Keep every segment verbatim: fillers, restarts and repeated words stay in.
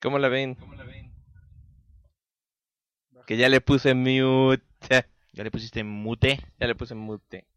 ¿Cómo la ven? Que ya le puse mute. ¿Ya le pusiste mute? Ya le puse mute.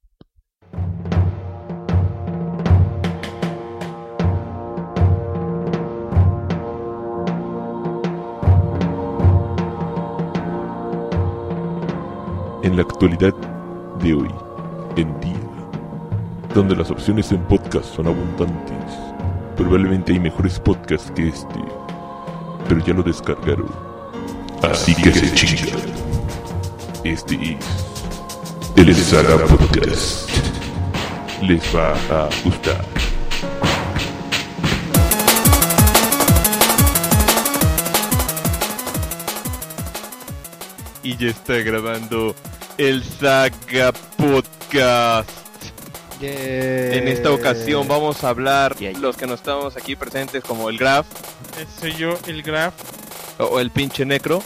En la actualidad de hoy en día, donde las opciones en podcast son abundantes, probablemente hay mejores podcasts que este, pero ya lo descargaron, así que se chingan. Este es el Saga Podcast. Les va a gustar. Y ya está grabando el Saga Podcast. Yeah. En esta ocasión vamos a hablar, los que no estamos aquí presentes, como el Graf, soy yo, el Graf, o el pinche Necro.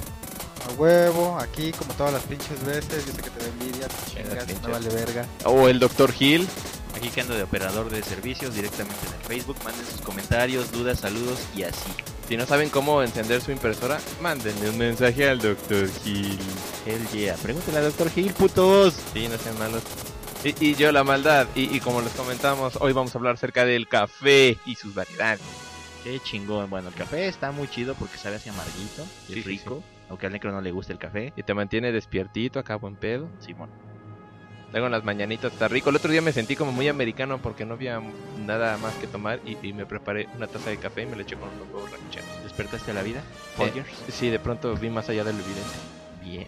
A huevo, aquí como todas las pinches veces, yo sé que te da envidia, te chingas, no vale verga. O el Doctor Gil. Aquí que ando de operador de servicios directamente en el Facebook. Manden sus comentarios, dudas, saludos y así. Si no saben cómo encender su impresora, mándenle un mensaje al Doctor Gil. Hell yeah, pregúntenle al Doctor Gil, putos. Sí, no sean malos. Y, y yo la maldad, y, y como les comentamos, hoy vamos a hablar acerca del café y sus variedades. Qué chingón. Bueno, el café está muy chido porque sabe así amarguito, Sí, es sí, rico. sí. Aunque al necro no le gusta el café. Y te mantiene despiertito acá, buen pedo. Simón. Luego en las mañanitas está rico. El otro día me sentí como muy americano porque no había nada más que tomar y, y me preparé una taza de café y me la eché con unos huevos rancheros. ¿Despertaste a la vida? Eh, Folgers. sí, de pronto vi más allá del evidente. Bien.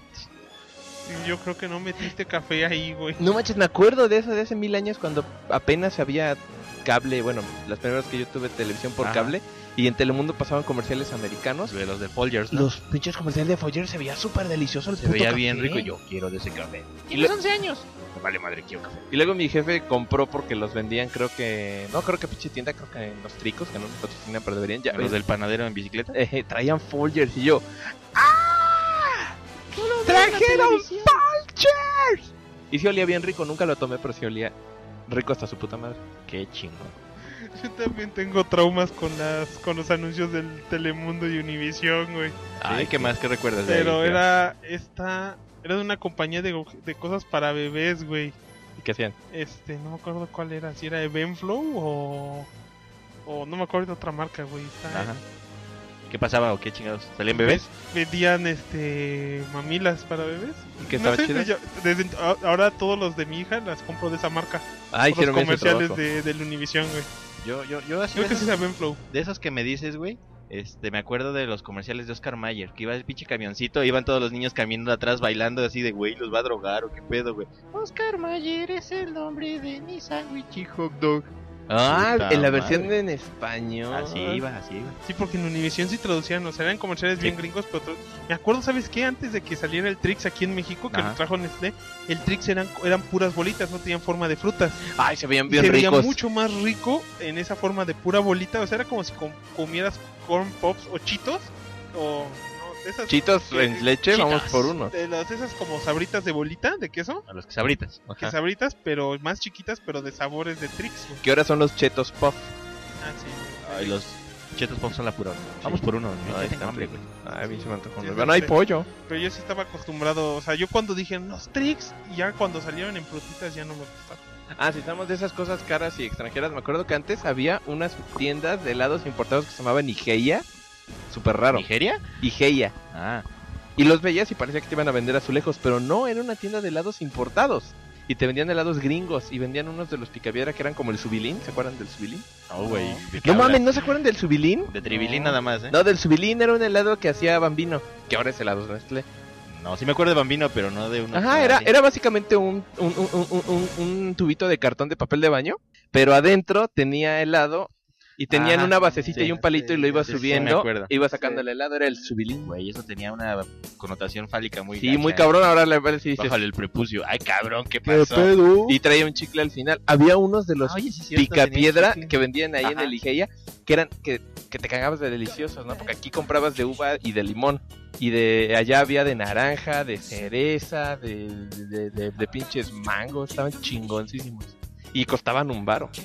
yo creo que no metiste café ahí, güey. No manches, me acuerdo de eso de hace mil años cuando apenas había cable. Bueno, las primeras que yo tuve televisión por Ajá. cable y en Telemundo pasaban comerciales americanos. De los de Folgers, ¿no? Los pinches comerciales de Folgers se veía súper delicioso el Se puto veía café. bien rico y yo quiero de ese café. Y le- once años. Me vale madre, quiero café. Y luego mi jefe compró porque los vendían, creo que... No, creo que pinche tienda, creo que en los Tricos, que no nos patrocinan, pero deberían ya... Los del panadero en bicicleta. Eh, traían Folgers y yo... ¡Ah! ¡Trajeron Folgers! Y sí olía bien rico, nunca lo tomé, pero sí olía rico hasta su puta madre. Qué chingón. Yo también tengo traumas con las con los anuncios del Telemundo y Univisión, güey. Ay, ¿qué más que recuerdas de Pero ahí? era esta era de una compañía de, de cosas para bebés, güey. ¿Y qué hacían? Este, no me acuerdo cuál era, si era Evenflow o o no me acuerdo de otra marca, güey. Está- Ajá. ¿Qué pasaba o qué chingados? ¿Salían bebés? Vendían este mamilas para bebés. ¿Y qué No estaba sé, chido? yo- desde ent- a- ahora todos los de mi hija las compro de esa marca. Ah, Por hicieron los bien su comerciales trabajo. de, del Univisión, güey. Yo, yo, yo así Creo que de sí esos, es Evenflow. de esos que me dices, güey. Este, me acuerdo de los comerciales de Oscar Mayer, que iba el pinche camioncito, iban todos los niños caminando atrás bailando así de, güey, los va a drogar o qué pedo, güey. Oscar Mayer es el nombre de mi sándwich y hot dog. Ah, Puta en la versión madre. en español. Así iba, así iba. Sí, porque en Univisión sí traducían, o sea, eran comerciales bien gringos, pero tra- me acuerdo, ¿sabes qué? Antes de que saliera el Trix aquí en México, que Ajá. lo trajo Nestlé, el Trix eran, eran puras bolitas, no tenían forma de frutas. Ay, se veían Y bien se veía ricos. mucho más rico en esa forma de pura bolita, o sea, era como si com- comieras corn pops o chitos, o no, de esas, Chitos que- en leche, Chitos. vamos por uno. de las esas como sabritas de bolita, de queso, A los que sabritas. que sabritas, pero más chiquitas, pero de sabores de Trix, güey. ¿Qué hora son los chetos puff? Ah, sí. Ay, los chetos pop son la pura. Vamos por uno. No, Ay, tengo está hambre, rico. güey. Ay, a mí se me antojó. Sí, Bueno, no hay sí. pollo. Pero yo sí estaba acostumbrado, o sea, yo cuando dije los Trix, y ya cuando salieron en frutitas ya no me gustaron. Ah, si estamos de esas cosas caras y extranjeras, me acuerdo que antes había unas tiendas de helados importados que se llamaban Igeia. Súper raro. ¿Nigeria? Igeia. Ah, Y los veías y parecía que te iban a vender azulejos, pero no, era una tienda de helados importados. Y te vendían helados gringos y vendían unos de los picapiedra que eran como el Subilín. ¿Se acuerdan del Subilín? no, güey. ¿de qué No hablas? mames, ¿no se acuerdan del Subilín? De tribilín nada más, ¿eh? No, del Subilín era un helado que hacía Bambino, que ahora es helado Nestlé. No, sí me acuerdo de Bambino, pero no de uno. Ajá, que era, así. era básicamente un, un, un, un, un- un tubito de cartón de papel de baño, pero adentro tenía helado y tenían Ajá, una basecita sí, y un palito y lo sí, iba sí, sí, me subiendo, acuerdo. iba sacando el helado, era el Subilín. Güey, eso tenía una connotación fálica muy Sí, gacha, muy ¿eh? cabrón, ahora le parece y dices, Bájale el prepucio. Ay, cabrón, ¿qué ¿qué pasó? pedo? Y traía un chicle al final. Había unos de los Ah, oye, sí, cierto, picapiedra tenía chicle. que vendían ahí en Ajá. el Igeia, que eran que, que te cagabas de deliciosos, ¿no? Porque aquí comprabas de uva y de limón. Y de allá había de naranja, de cereza, de, de, de, de pinches mangos, estaban chingoncísimos. Y costaban un varo.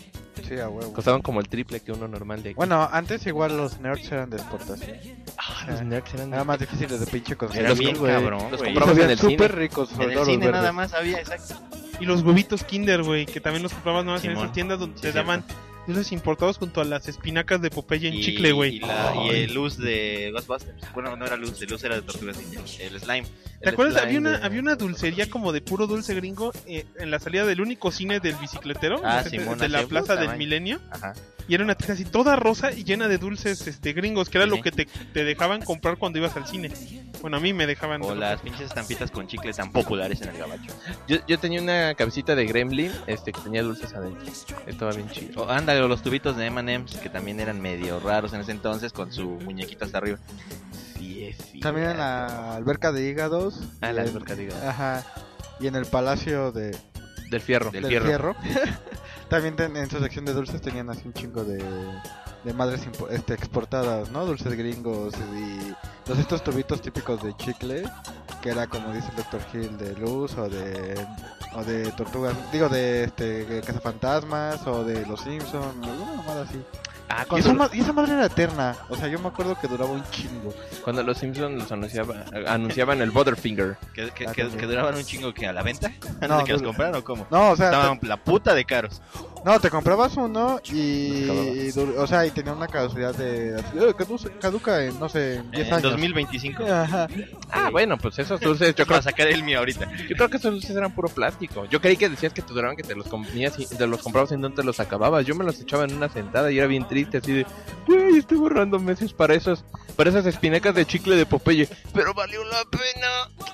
sí, a huevo. Costaban como el triple que uno normal de aquí. Bueno, antes igual los nerds eran de exportación. Ah, los nerds eran Era más difíciles de pinche conseguir. Era Los bien güey. cabrón, Los güey. compramos en el cine. súper ricos. sobre En el todo los cine verdes. nada más había, exacto. Y los huevitos Kinder, güey, que también los comprabas nomás en Simón. esas tiendas donde Sí, te es daban esos importados junto a las espinacas de Popeye en Y- chicle, güey. Y, la- y el luz de Ghostbusters. Bueno, no era luz, el luz era de Tortugas Ninja. El slime. ¿Te el acuerdas? slime Había una, de- había una dulcería como de puro dulce gringo eh, en la salida del único cine del bicicletero, Ah, de, Simón, de la hacía plaza puta del madre. Milenio. Ajá. Y era una tienda así toda rosa y llena de dulces este gringos, que era Sí, lo sí. que te, te dejaban comprar cuando ibas al cine. Bueno, a mí me dejaban. O las pinches estampitas con chicle tan populares en el gabacho. Yo, yo tenía una cabecita de Gremlin este, que tenía dulces adentro. Estaba bien chido. O ándale, o los tubitos de eme and eme's, que también eran medio raros en ese entonces, con su muñequita hasta arriba. Sí, es cierto. También en la alberca de hígados. Ah, y la en- alberca de hígados. Ajá. Y en el palacio de, Del fierro. Del del fierro. fierro. También ten- en su sección de dulces tenían así un chingo de, de madres impo- este, exportadas, ¿no? Dulces gringos y los estos tubitos típicos de chicle, que era como dice el doctor Hill, de luz o de o de tortugas, digo de este cazafantasmas o de los Simpsons, alguna mamada así. Ah, Y cuando, esa, ma- y esa madre era eterna, o sea, yo me acuerdo que duraba un chingo. cuando los Simpsons los anunciaba, anunciaban el Butterfinger. Que, que, Ah, que, también. que duraban un chingo que a la venta. Antes No, de que los dura- compraran o cómo. No, o sea, Estaban la puta de caros. te, no, te comprabas uno y, Acababa. y dur- o sea, y tenía una caducidad de eh, caduca, caduca en no sé, en diez En años. dos mil veinticinco. Ajá. Ah, bueno, pues esos dulces, yo creo, Para sacar el mío ahorita. yo creo que esos dulces eran puro plástico. Yo creí que decías que te duraban, que te los comías y te los comprabas y no te los acababas. Yo me los echaba en una sentada y era bien triste, así de, güey, estoy borrando meses para esos, para esas espinacas de chicle de Popeye. Pero valió la pena.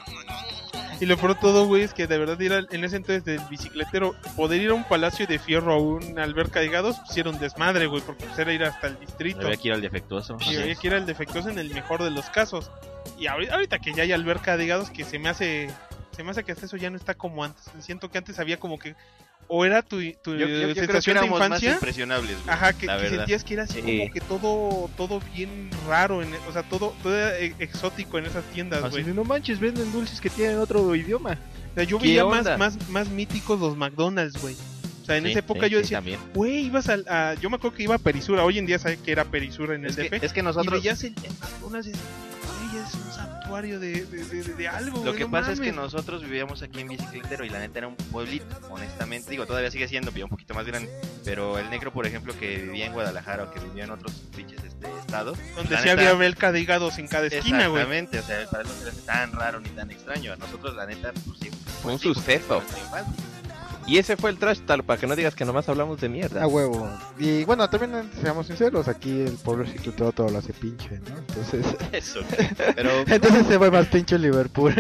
Y lo peor de todo, güey, es que de verdad ir al- en ese entonces del bicicletero, poder ir a un palacio de fierro, a una alberca de gados, pues era un desmadre, güey, porque pues, era ir hasta el distrito. Había que ir al defectuoso. Y había que ir al defectuoso en el mejor de los casos. Y ahorita, ahorita que ya hay alberca de gados, que se me hace se me hace que hasta eso ya no está como antes. Siento que antes había como que o era tu, tu Yo, yo- yo creo que sensación de éramos más infancia. impresionables, güey, Ajá, que, la que verdad. sentías que era así Sí. como que todo todo bien raro, en, o sea, todo, todo era e- exótico en esas tiendas, Así güey. de, no manches, venden dulces que tienen otro idioma. O sea, yo ¿Qué veía onda? más, más, más míticos los McDonald's, güey. O sea, en Sí, esa época sí, yo sí, decía, también. güey, ibas al, a... Yo me acuerdo que iba a Perisura. Hoy en día sabes que era Perisura en el Es D F. que, es que Y nosotros... veías el, el McDonald's y dices, güey, es un santuario de, de, de, de- de algo, Lo güey, que no pasa es que mames. nosotros vivíamos aquí en Bicicletero y la neta era un pueblito, honestamente. Digo, todavía sigue siendo, pero un poquito más grande. Pero el negro, por ejemplo, que vivía en Guadalajara o que vivía en otros pinches este, estados. Donde la sí neta- había belca de hígados en cada esquina, güey. Exactamente, o sea, para eso se le hace tan raro ni tan extraño. A nosotros, la neta, pues sí. Fue un sí, fue suceso. nuestra infancia. Y ese fue el trash tal, para que no digas que nomás hablamos de mierda. A huevo. Y bueno, también seamos sinceros, aquí el pueblo ciclotero todo lo hace pinche, ¿no? Entonces, Eso. Pero entonces se fue más pinche Liverpool.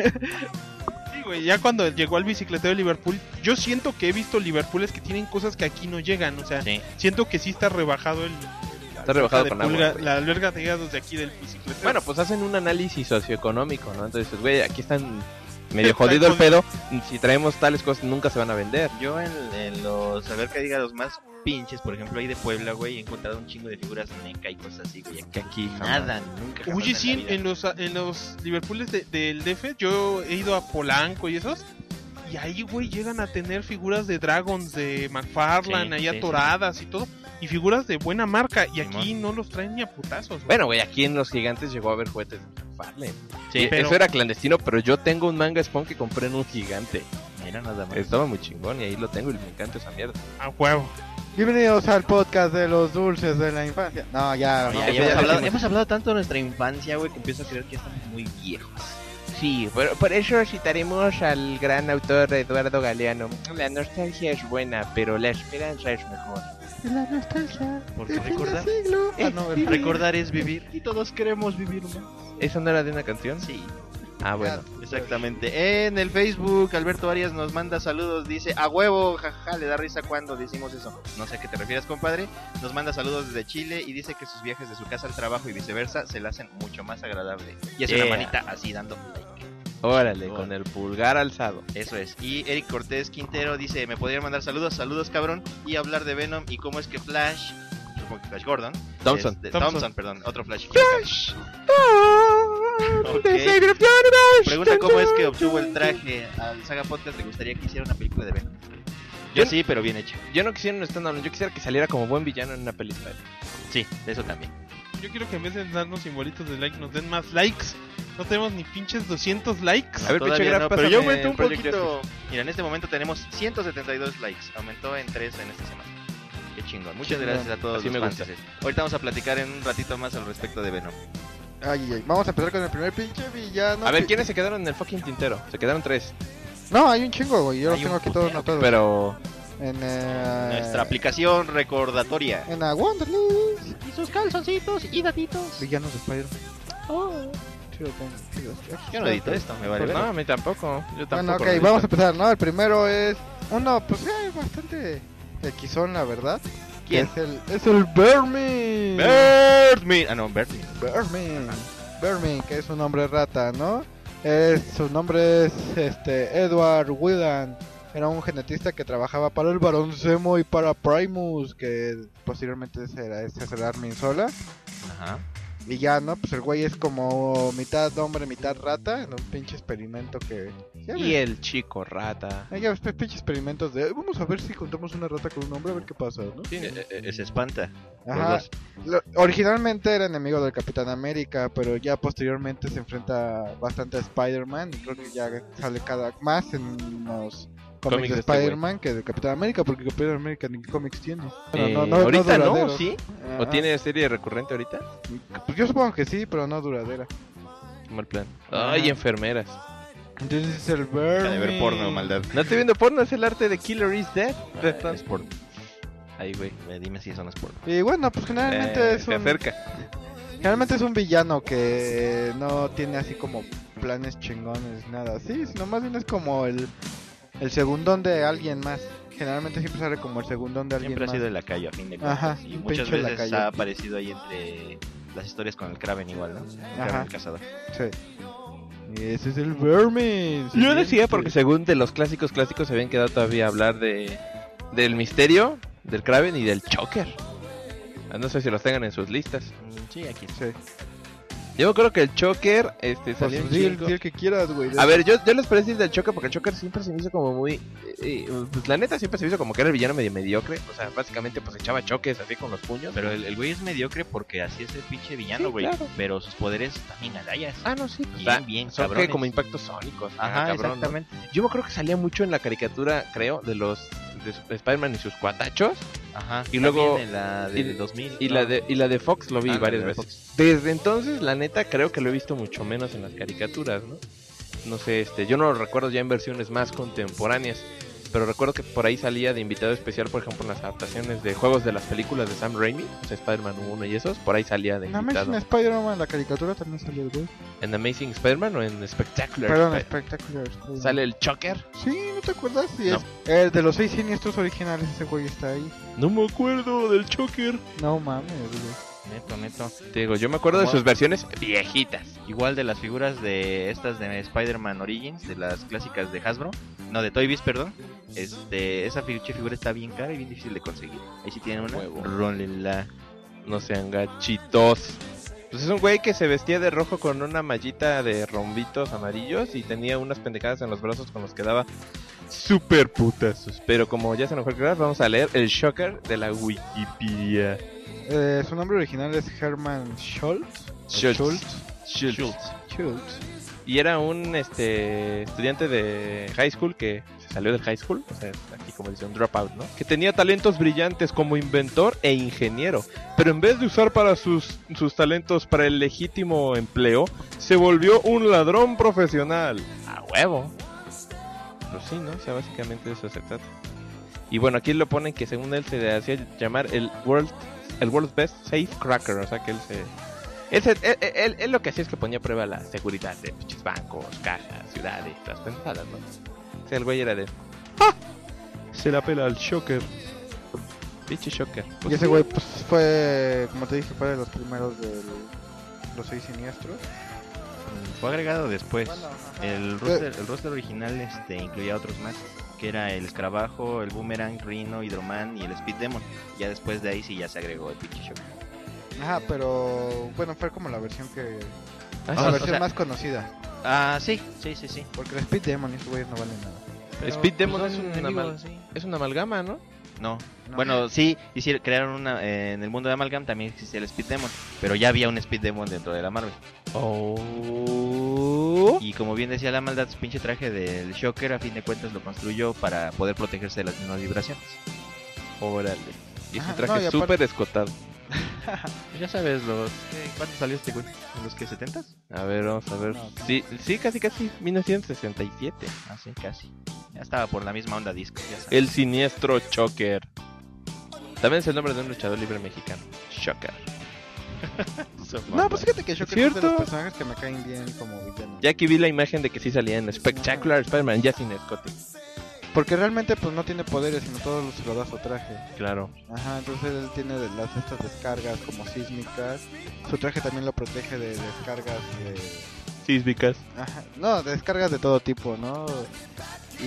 Sí, güey, ya cuando llegó al bicicletero de Liverpool, yo siento que he visto Liverpooles que tienen cosas que aquí no llegan, o sea, sí. siento que sí está rebajado el... Está rebajado de con pulga- agua, güey. La alberga de hígados de aquí del bicicletero. Bueno, pues hacen un análisis socioeconómico, ¿no? Entonces, güey, aquí están medio Está jodido el jodido. pedo. Si traemos tales cosas, nunca se van a vender. Yo en, en los alberca de hígados más pinches, por ejemplo, ahí de Puebla, güey, he encontrado un chingo de figuras meca y cosas así, güey. Que aquí nada, nunca. jamás Oye, en sí, la en, vida. en los, en los Liverpooles de- del D F, yo he ido a Polanco y esos. Y ahí, güey, llegan a tener figuras de Dragons, de McFarlane, Sí, ahí sí, atoradas y todo. Y figuras de buena marca. Y aquí Simón. no los traen ni a putazos, güey. Bueno, güey, aquí en Los Gigantes llegó a haber juguetes de McFarlane. Sí, pero- Eso era clandestino, pero yo tengo un manga Spawn que compré en un gigante. mira nada más. Estaba muy chingón y ahí lo tengo y me encanta esa mierda. A huevo. Bienvenidos al podcast de los dulces de la infancia. No, ya, No, no, ya, ya ya hemos, ya hablado, decimos. hemos hablado tanto de nuestra infancia, güey, que empiezo a creer que estamos muy viejos. Sí, por, por eso citaremos al gran autor Eduardo Galeano. La nostalgia es buena, pero la esperanza es mejor. la nostalgia. Porque del fin recordar- del siglo. Ah, no, el- Recordar es vivir y todos queremos vivir más. ¿Eso no era de una canción? Sí, Ah, bueno. exactamente. En el Facebook, Alberto Arias nos manda saludos, dice, a huevo, jaja, le da risa cuando decimos eso. No sé a qué te refieres, compadre. Nos manda saludos desde Chile y dice que sus viajes de su casa al trabajo y viceversa se le hacen mucho más agradable. Y hace Yeah. una manita así dando like. Órale, Oh. con el pulgar alzado. Eso es. Y Eric Cortés Quintero dice, me podrían mandar saludos, saludos cabrón, y hablar de Venom y cómo es que Flash, supongo que Flash Gordon, Thompson. este, Thompson. Thompson, perdón, otro Flash. Flash. Ok. Pregunta cómo es que obtuvo el traje al Saga Podcast, le gustaría que hiciera una película de Venom. Yo Yo- sí, pero bien hecho. Yo no quisiera un stand-alone, yo quisiera que saliera como buen villano en una película. Sí, eso también. Yo quiero que en vez de darnos simbolitos de like, nos den más likes. No tenemos ni pinches doscientos likes. A ver, Todavía pinche Graf, no, pero pásame yo aumenté un Project poquito. Mira, en este momento tenemos ciento setenta y dos likes. Aumentó en tres en esta semana. Qué chingón. Muchas Chingón. gracias a todos Así los me fans. gusta. Ahorita vamos a platicar en un ratito más al respecto de Venom. Ay, ay, vamos a empezar con el primer pinche villano. A ver, pi- ¿quiénes se quedaron en el fucking tintero? Se quedaron tres. No, hay un chingo, güey. Yo los Hay tengo un aquí todos putero. anotados. Pero... En eh... Nuestra aplicación recordatoria. En la Wonderlist. Y sus calzoncitos y datitos. Villanos de Spider. Oh. Sí, lo tengo, sí, lo tengo. Yo no edito esto, me vale. Pues no, ver. a mí tampoco. Yo tampoco. Bueno, ok, lo he vamos a visto. empezar, ¿no? El primero es uno, pues, eh, bastante equisón, la verdad. ¿Quién? Es el, es el Vermin. Birdman. Ah, no, Birdman. Vermin. Vermin, que es un hombre rata, ¿no? Es, su nombre es este Edward Whelan. Era un genetista que trabajaba para el Barón Zemo y para Primus, que posteriormente será César Armin Sola. Ajá. Y ya, ¿no? Pues el güey es como mitad hombre, mitad rata, en un pinche experimento que... ya Y ves, el chico rata. hay ya ves, pinches experimentos de... Vamos a ver si juntamos una rata con un hombre, a ver qué pasa, ¿no? Sí, Eh, eh, se espanta. Los Ajá. dos. Lo- originalmente era enemigo del Capitán América, pero ya posteriormente se enfrenta bastante a Spider-Man. Y creo que ya sale cada más en los cómics Cómics de de este güey. Spider-Man que del Capitán América, porque Capitán América ni cómics tiene. Bueno, Eh, no, no, ahorita no, duraderos. ¿sí? ¿O Ajá. tiene serie recurrente ahorita? Pues yo supongo que sí, pero no duradera. Mal plan. Ajá. Ay, enfermeras. Entonces es el Deja de ver Vermin. porno, maldad. No estoy viendo porno, es el arte de Killer is Dead. Death Es Transport. porno. Ahí, güey. Eh, Dime si eso no es porno. Y bueno, pues generalmente Eh, es se un... acerca. Generalmente es un villano que no tiene así como planes chingones, nada así, sino más bien es como el, el segundón de alguien más. Generalmente siempre sale como el segundón de alguien Siempre ha más. sido el lacayo, a fin de cuentas. Ajá, Y un muchas pinche veces lacayo. ha aparecido ahí entre las historias con el Kraven igual, ¿no? El Kraven Ajá. el cazador. Sí. Y ese es el Vermin. Yo decía siguiente. porque según de los clásicos clásicos se habían quedado todavía a hablar de del misterio, del Kraven y del Choker. Ah, no sé si los tengan en sus listas. Mm, Sí, aquí. Sí. Yo creo que el Choker este Pues salió un di el, chingo. di el que quieras, güey. A ver, yo, yo les parece decir del Choker porque el Choker siempre se me hizo como muy... eh, eh, pues la neta siempre se me hizo como que era el villano medio mediocre. O sea, básicamente pues echaba choques así con los puños. Pero el, el güey es mediocre porque así es el pinche villano, Sí, güey. claro. Pero sus poderes también agallas. Ah, no, sí. Bien, Ah, bien, son cabrones. que como impactos sónicos. Ajá, ah, cabrón, ¿no? exactamente. Yo me creo que salía mucho en la caricatura, creo, de los de Spider-Man y sus cuatachos. Ajá. Y luego- también en la del y- dos mil. Y ¿no? la de y la de Fox lo vi Ah, la varias de veces. Desde entonces, la neta, creo que lo he visto mucho menos en las caricaturas, ¿no? No sé, este, yo no lo recuerdo ya en versiones más contemporáneas, pero recuerdo que por ahí salía de invitado especial, por ejemplo, en las adaptaciones de juegos de las películas de Sam Raimi, o sea, Spider-Man uno y esos, por ahí salía de En invitado. Amazing Spider-Man, la caricatura también salió el güey. ¿En Amazing Spider-Man o en Spectacular Perdón, Spider- Spectacular Spider-Man. sale el Choker? Sí, ¿no te acuerdas? Sí, No. es. El de los seis siniestros originales, ese güey está ahí. No me acuerdo del Choker. No mames, güey. Neto, neto. Te digo, yo me acuerdo de ¿Cómo? sus versiones viejitas. Igual de las figuras de estas de Spider-Man Origins, de las clásicas de Hasbro, no, de Toy Biz, perdón. Este, esa pinche figura está bien cara y bien difícil de conseguir. Ahí sí tienen una. Huevo. Rólenla. No sean gachitos. Pues es un güey que se vestía de rojo con una mallita de rombitos amarillos y tenía unas pendejadas en los brazos con los que daba super putazos. Pero como ya se nos fue el crear, vamos a leer el Shocker de la Wikipedia. Eh, su nombre original es Herman Schultz. Schultz. Schultz. Schultz. Schultz. Y era un este estudiante de high school que se salió del high school, o sea, aquí como dice un dropout, ¿no? Que tenía talentos brillantes como inventor e ingeniero, pero en vez de usar para sus, sus talentos para el legítimo empleo, se volvió un ladrón profesional. A huevo. Pues sí, ¿no? O sea, básicamente de eso se trata. Y bueno, aquí lo ponen que según él se le hacía llamar el World el World's Best Safe Cracker, o sea que él se Él, se- él, él- él lo que hacía es que ponía a prueba la seguridad de pinches bancos, cajas, ciudades, las pensadas, ¿no? O sea, el güey era de... ¡Ah! Se la pela al Shocker. Pinche Shocker. Y Pues ese sí. güey, pues fue, como te dije, fue de los primeros de los seis siniestros. Mm, Fue agregado después. Bueno, ajá. El roster, el roster original este, incluía otros más, que era el Escarabajo, el Boomerang, Rhino, Hydroman y el Speed Demon. Ya después de ahí sí ya se agregó el pinche Shocker. Ajá, pero bueno, fue como la versión que... Ah, la o versión sea- más conocida. Ah, sí, sí, sí, sí. Porque el Speed Demon y esos güeyes no valen nada. Pero, Speed Demon Pues es, son una enemigos, amal- sí. es una amalgama, ¿no? No. No. Bueno, sí, hicieron, crearon una. Eh, en el mundo de Amalgam también existía el Speed Demon. Pero ya había un Speed Demon dentro de la Marvel. Oh. Y como bien decía la maldad, su pinche traje del Shocker, a fin de cuentas, lo construyó para poder protegerse de las mismas vibraciones. Órale. Y es Ajá, un traje no, y aparte- súper escotado. Pues ya sabes, los. ¿qué? ¿Cuánto salió este güey? ¿En los que setentas? A ver, vamos a ver. No, Sí, sí, casi, casi. mil novecientos sesenta y siete. Ah, sí, casi. Ya estaba por la misma onda disco, ya sabes. El siniestro Shocker. También es el nombre de un luchador libre mexicano. Shocker. No, pues fíjate que Shocker es ¿Cierto? de los personajes que me caen bien como villano. Ya aquí vi la imagen de que sí salía en Spectacular Spider-Man, ya sin escote. Porque realmente pues no tiene poderes, sino todo se lo da su traje. Claro. Ajá, entonces él tiene de las estas descargas como sísmicas. Su traje también lo protege de descargas de... Sísmicas. Ajá, no, descargas de todo tipo, ¿no? Y,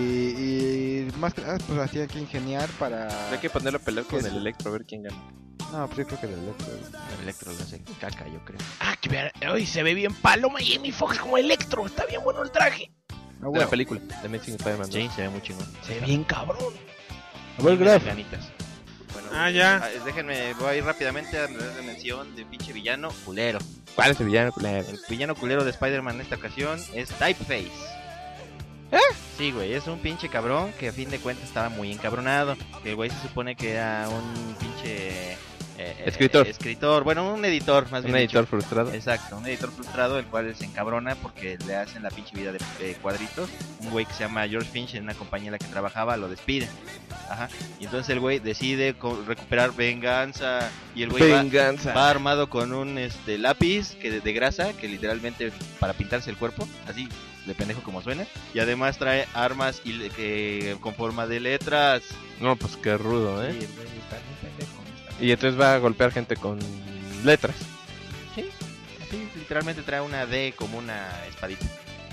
y más que nada pues las tiene que ingeniar para... Hay que ponerlo a pelear con ¿Qué el es? Electro a ver quién gana. No, pero yo creo que del Electro. El Electro lo hace caca, yo creo. Ah, que ver. Hoy se ve bien paloma y Jamie Foxx como Electro. Está bien bueno el traje. Ah, De bueno. la película, de Amazing Spider-Man. Sí, se ve muy chingón. Se ve bien cabrón. A ver, Tiene Graf. ganitas. Bueno, Ah, ya. ah, Déjenme, voy a ir rápidamente a dar la mención de pinche villano culero. ¿Cuál es el villano culero? El villano culero de Spider-Man en esta ocasión es Typeface. ¿Eh? Sí, güey, es un pinche cabrón que a fin de cuentas estaba muy encabronado. Que el güey se supone que era un pinche... eh, Escritor. eh, escritor, bueno, un editor más Un bien editor dicho. frustrado. Exacto, un editor frustrado, el cual se encabrona porque le hacen la pinche vida de, de cuadritos. Un güey que se llama George Finch en una compañía en la que trabajaba lo despide. Ajá. Y entonces el güey decide co- recuperar venganza. Y el güey va, Venganza. va armado con un este lápiz que de, de grasa, que literalmente para pintarse el cuerpo, así de pendejo como suena. Y además trae armas y le- que con forma de letras. No, pues qué rudo, Sí, ¿eh? el güey está muy pendejo, honestamente. Y entonces va a golpear gente con letras. Sí, así literalmente trae una D como una espadita.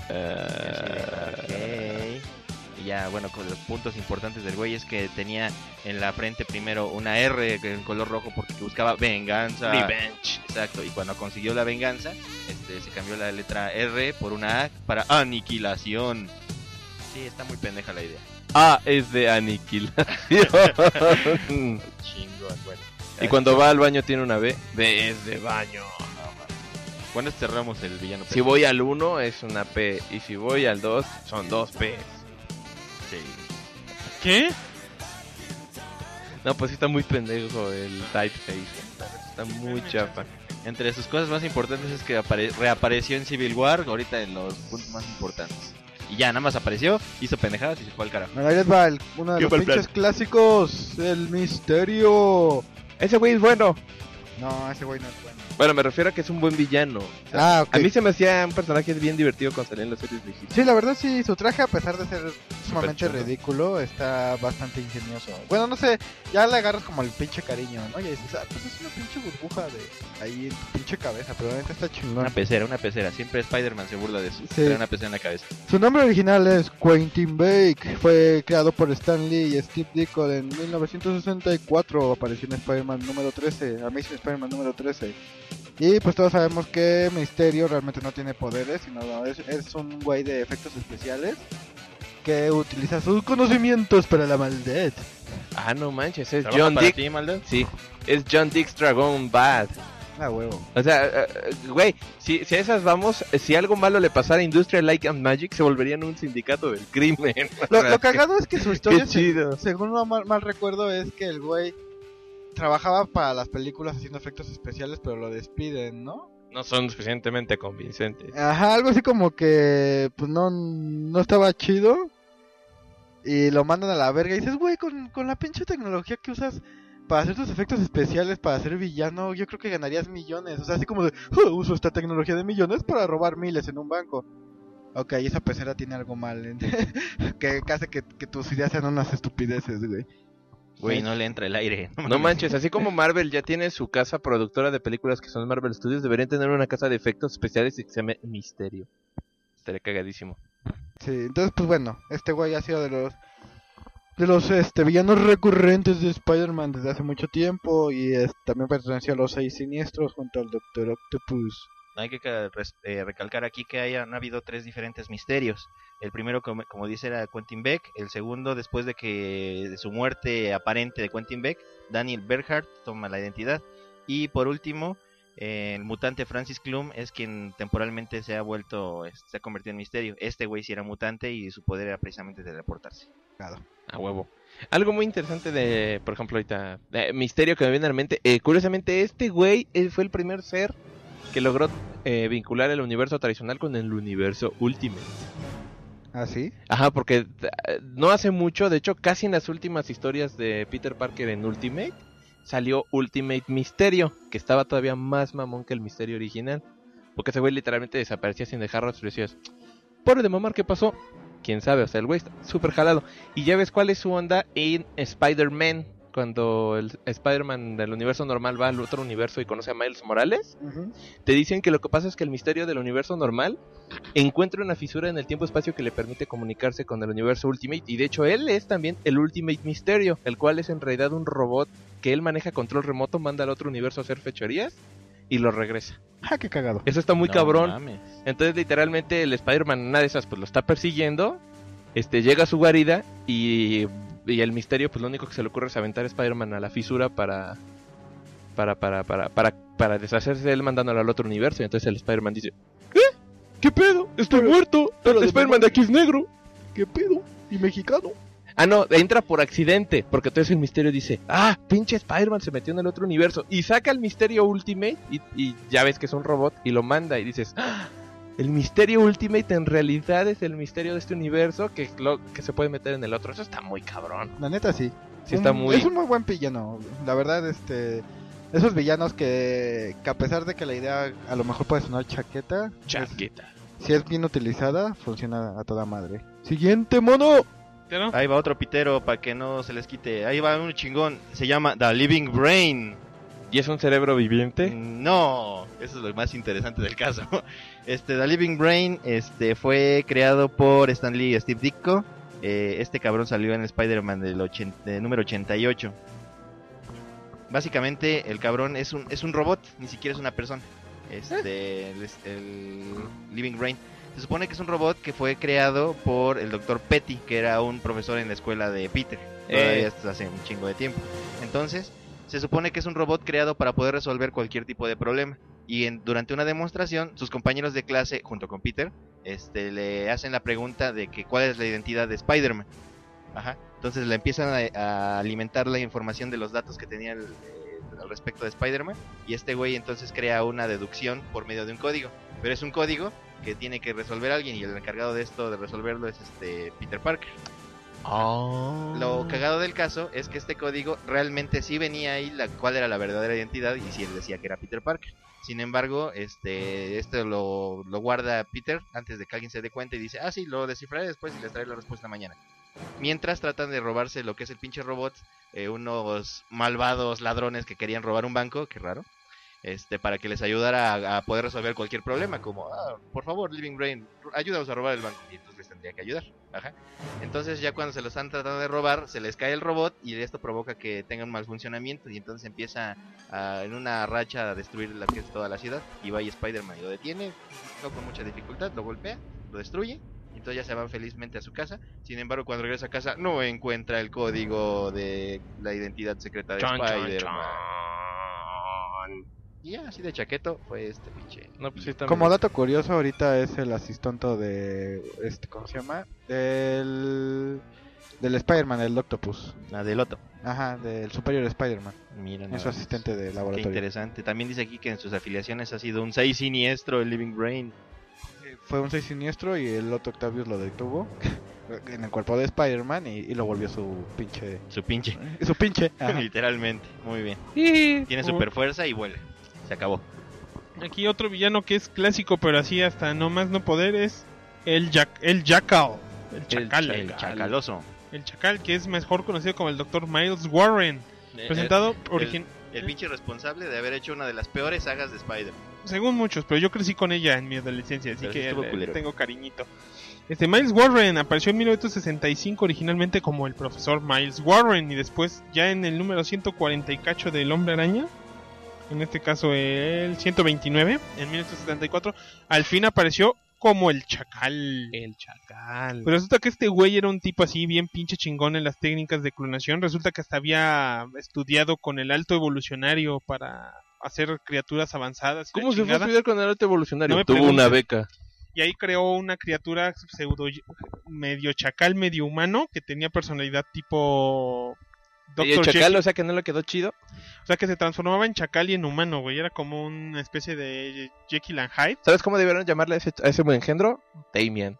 Eh, Ok. Y ya, bueno, con los puntos importantes del güey es que tenía en la frente primero una R en color rojo porque buscaba venganza. Revenge. Exacto, y cuando consiguió la venganza, este, se cambió la letra R por una A para aniquilación. Sí, está muy pendeja la idea. A es de aniquilación. Chingón, bueno. Y cuando va al baño tiene una B. B es de baño. ¿Cuándo cerramos el villano? Si voy al uno es una P. Y si voy al dos son dos P. Sí. ¿Qué? No, pues sí está muy pendejo el Typeface. Está muy chafa. Entre sus cosas más importantes es que apare- reapareció en Civil War, ahorita en los puntos más importantes. Y ya, nada más apareció, hizo pendejadas y se fue al carajo. Bueno, ahí les va el- uno de ¿Qué los fue el pinches plan? clásicos, el misterio. Ese güey es bueno. No, ese güey no es bueno. Bueno, me refiero a que es un buen villano. O sea, Ah, ok. A mí se me hacía un personaje bien divertido con salir en las series viejitas. Sí, la verdad sí, su traje a pesar de ser sumamente chulo. ridículo, está bastante ingenioso. Bueno, no sé, ya le agarras como el pinche cariño, ¿no? Y dices, ah, pues es una pinche burbuja de ahí en tu pinche cabeza, pero realmente está chingón. Una pecera, una pecera. Siempre Spider-Man se burla de eso. Sí. Trae una pecera en la cabeza. Su nombre original es Quentin Bake, fue creado por Stan Lee y Steve Ditko en mil novecientos sesenta y cuatro, apareció en Spider-Man número trece, Amazing Spider-Man número trece. Y pues todos sabemos que Misterio realmente no tiene poderes, sino es, es un güey de efectos especiales que utiliza sus conocimientos para la maldad. Ah, no manches, es ¿Trabaja John para Dick. ti, maldad? Sí, es John Dick's Dragon Bad. Ah, huevo. O sea, eh, eh, güey, si, si a esas vamos, eh, si algo malo le pasara a Industrial Light and Magic, se volverían un sindicato del crimen. Lo, lo cagado es que su historia, Qué se- chido. según no mal, mal recuerdo, es que el güey trabajaba para las películas haciendo efectos especiales, pero lo despiden, ¿no? No son suficientemente convincentes. Ajá, algo así como que pues no, no estaba chido y lo mandan a la verga y dices, güey, con, con la pinche tecnología que usas para hacer tus efectos especiales, para ser villano, yo creo que ganarías millones. O sea, así como de, "Oh, uso esta tecnología de millones para robar miles en un banco". Ok, esa pecera tiene algo mal, ¿eh? que, que hace que, que tus ideas sean unas estupideces, güey. Güey, no le entra el aire. No manches, así como Marvel ya tiene su casa productora de películas que son Marvel Studios, deberían tener una casa de efectos especiales que se llame Misterio. Estaría cagadísimo. Sí, entonces pues bueno, este güey ha sido de los de los este villanos recurrentes de Spider-Man desde hace mucho tiempo y es, también perteneció a los seis siniestros junto al Doctor Octopus. hay que ca- res- eh, recalcar aquí que hayan han habido tres diferentes misterios. El primero, como, como dice, era Quentin Beck. El segundo, después de que de su muerte aparente de Quentin Beck, Daniel Bernhardt toma la identidad. Y por último, eh, el mutante Francis Clum es quien temporalmente se ha vuelto, es- se ha convertido en misterio. Este güey sí era mutante y su poder era precisamente teleportarse. A huevo. Algo muy interesante de, por ejemplo, ahorita, eh, misterio que me viene a la mente. Eh, curiosamente, este güey él fue el primer ser que logró eh, vincular el universo tradicional con el universo Ultimate. ¿Ah, sí? Ajá, porque eh, no hace mucho, de hecho, casi en las últimas historias de Peter Parker en Ultimate, salió Ultimate Misterio, que estaba todavía más mamón que el misterio original. Porque ese güey literalmente desaparecía sin dejar rastro y decías, pobre de mamar, ¿qué pasó? Quién sabe, o sea, el güey está súper jalado. Y ya ves cuál es su onda en Spider-Man. Cuando el Spider-Man del universo normal va al otro universo y conoce a Miles Morales, te dicen que lo que pasa es que el misterio del universo normal encuentra una fisura en el tiempo-espacio que le permite comunicarse con el universo Ultimate. Y de hecho él es también el Ultimate Misterio, el cual es en realidad un robot que él maneja control remoto, manda al otro universo a hacer fechorías y lo regresa. ¡Ah, qué cagado! Eso está muy No cabrón. mames. Entonces literalmente el Spider-Man, una de esas, pues lo está persiguiendo. Este, llega a su guarida y, y el misterio, pues lo único que se le ocurre es aventar a Spider-Man a la fisura para para, para, para, para, para deshacerse de él mandándolo al otro universo. Y entonces el Spider-Man dice, ¿qué? ¿Qué pedo? Estoy Pero- muerto. pero El de Spider-Man mamá- de aquí es negro. ¿Qué pedo? ¿Y mexicano? Ah, no, entra por accidente, porque entonces el misterio dice, ah, pinche Spider-Man se metió en el otro universo. Y saca el misterio Ultimate y, y ya ves que es un robot y lo manda y dices, ah, el misterio Ultimate en realidad es el misterio de este universo que, lo, que se puede meter en el otro. Eso está muy cabrón. La neta, sí. Sí está Un- muy... Es un muy buen villano. La verdad, este... Esos villanos que, que a pesar de que la idea a lo mejor puede sonar chaqueta, es- chaqueta. si es bien utilizada, funciona a toda madre. Siguiente mono. ¿Pero? Ahí va otro pitero para que no se les quite. Ahí va un chingón. Se llama The Living Brain. ¿Y es un cerebro viviente? No, eso es lo más interesante del caso. Este The Living Brain este fue creado por Stan Lee y Steve Ditko. Eh, este cabrón salió en Spider-Man del ochenta, eh, número ochenta y ocho. Básicamente el cabrón es un es un robot, ni siquiera es una persona. Este el, el Living Brain se supone que es un robot que fue creado por el doctor Petty, que era un profesor en la escuela de Peter. Todavía Eh. hasta hace un chingo de tiempo. Entonces, se supone que es un robot creado para poder resolver cualquier tipo de problema. Y en, durante una demostración, sus compañeros de clase, junto con Peter, este, le hacen la pregunta de que cuál es la identidad de Spider-Man. Ajá. Entonces le empiezan a, a alimentar la información de los datos que tenía el, eh, al respecto de Spider-Man. Y este güey entonces crea una deducción por medio de un código. Pero es un código que tiene que resolver alguien, y el encargado de esto, de resolverlo, es este Peter Parker. Oh. Lo cagado del caso es que este código realmente sí venía ahí la cuál era la verdadera identidad, y sí él decía que era Peter Parker. Sin embargo, este esto lo, lo guarda Peter antes de que alguien se dé cuenta y dice, ah sí, lo descifraré después y les traeré la respuesta mañana. Mientras tratan de robarse lo que es el pinche robot, eh, unos malvados ladrones que querían robar un banco, qué raro, este para que les ayudara a, a poder resolver cualquier problema, como, ah, por favor, Living Brain, ayúdanos a robar el banco, y entonces les tendría que ayudar. Ajá. Entonces ya cuando se lo están tratando de robar, se les cae el robot y esto provoca que tenga un mal funcionamiento, y entonces empieza a, en una racha a destruir la que es toda la ciudad, y va y Spider-Man y lo detiene, no con mucha dificultad, lo golpea, lo destruye, y entonces ya se van felizmente a su casa. Sin embargo, cuando regresa a casa no encuentra el código de la identidad secreta de Chan, chan, Spider-Man. chan. Y ya, así de chaqueto fue este pinche. No, pues sí está Como medio- dato curioso, ahorita es el asistente de... este ¿Cómo se llama? Del... Del Spider-Man, el Octopus. La del Otto. Ajá, del Superior Spider-Man. Mira, Es nada su más. asistente de Qué laboratorio. interesante. También dice aquí que en sus afiliaciones ha sido un seis siniestro el Living Brain. Fue un seis siniestro y el Otto Octavius lo detuvo en el cuerpo de Spider-Man y, y lo volvió su pinche... Su pinche. Su pinche. Ajá. Literalmente. Muy bien. Y- Tiene uh, super fuerza y vuela. Se acabó. Aquí otro villano que es clásico, pero así hasta no más no poder, es el, Jack, el Jackal. El Chacal. El El, chacaloso. Chacal, que es mejor conocido como el doctor Miles Warren. Eh, Presentado el- origin... El pinche responsable de haber hecho una de las peores sagas de Spider. Según muchos, pero yo crecí con ella en mi adolescencia, así Pero sí que estuvo le- culero. tengo cariñito. Este Miles Warren apareció en mil novecientos sesenta y cinco originalmente como el profesor Miles Warren, y después ya en el número ciento cuarenta y cacho del Hombre Araña en este caso el ciento veintinueve, en mil novecientos setenta y cuatro, al fin apareció como el Chacal. El Chacal. Pero resulta que este güey era un tipo así bien pinche chingón en las técnicas de clonación. Resulta que hasta había estudiado con el alto evolucionario para hacer criaturas avanzadas. ¿Cómo se fue a estudiar con el alto evolucionario? No me Tuvo preguntes. una beca. Y ahí creó una criatura pseudo medio chacal, medio humano, que tenía personalidad tipo ¿Y el doctor Chacal, Jekyll. o sea que no le quedó chido? O sea que se transformaba en chacal y en humano, güey. Era como una especie de Jekyll and Hyde. ¿Sabes cómo debieron llamarle a ese, a ese buen engendro? Damien.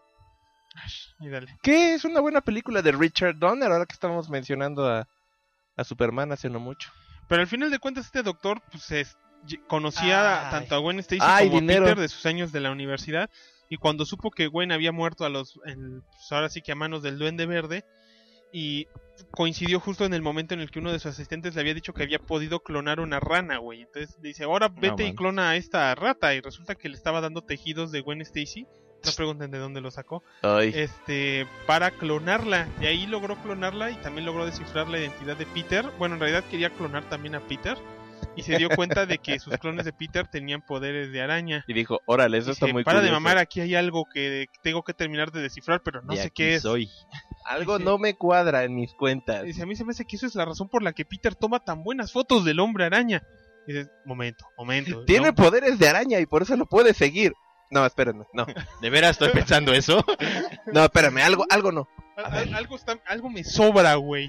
Y dale. Que es una buena película de Richard Donner, ahora que estamos mencionando a, a Superman hace no mucho. Pero al final de cuentas este doctor pues es, conocía Ay. tanto a Gwen Stacy Ay, como dinero. a Peter de sus años de la universidad. Y cuando supo que Gwen había muerto a los, en, pues ahora sí que a manos del Duende Verde, y coincidió justo en el momento en el que uno de sus asistentes le había dicho que había podido clonar una rana, güey. Entonces le dice, ahora vete y man. clona a esta rata. Y resulta que le estaba dando tejidos de Gwen Stacy. No pregunten de dónde lo sacó. Ay. Este, para clonarla. Y ahí logró clonarla y también logró descifrar la identidad de Peter. Bueno, en realidad quería clonar también a Peter. Y se dio cuenta de que sus clones de Peter tenían poderes de araña. Y dijo, órale, eso Dice, está muy para de curioso. mamar, aquí hay algo que tengo que terminar de descifrar, pero no De sé aquí qué es. soy. Algo Dice- no me cuadra en mis cuentas. Dice, a mí se me hace que eso es la razón por la que Peter toma tan buenas fotos del hombre araña. Y dices, momento, momento. Tiene ¿no? poderes de araña y por eso lo puede seguir. No, espérenme, no. ¿De veras estoy pensando eso? No, espérame, algo, algo no. Al- al- algo, está, algo me sobra, güey.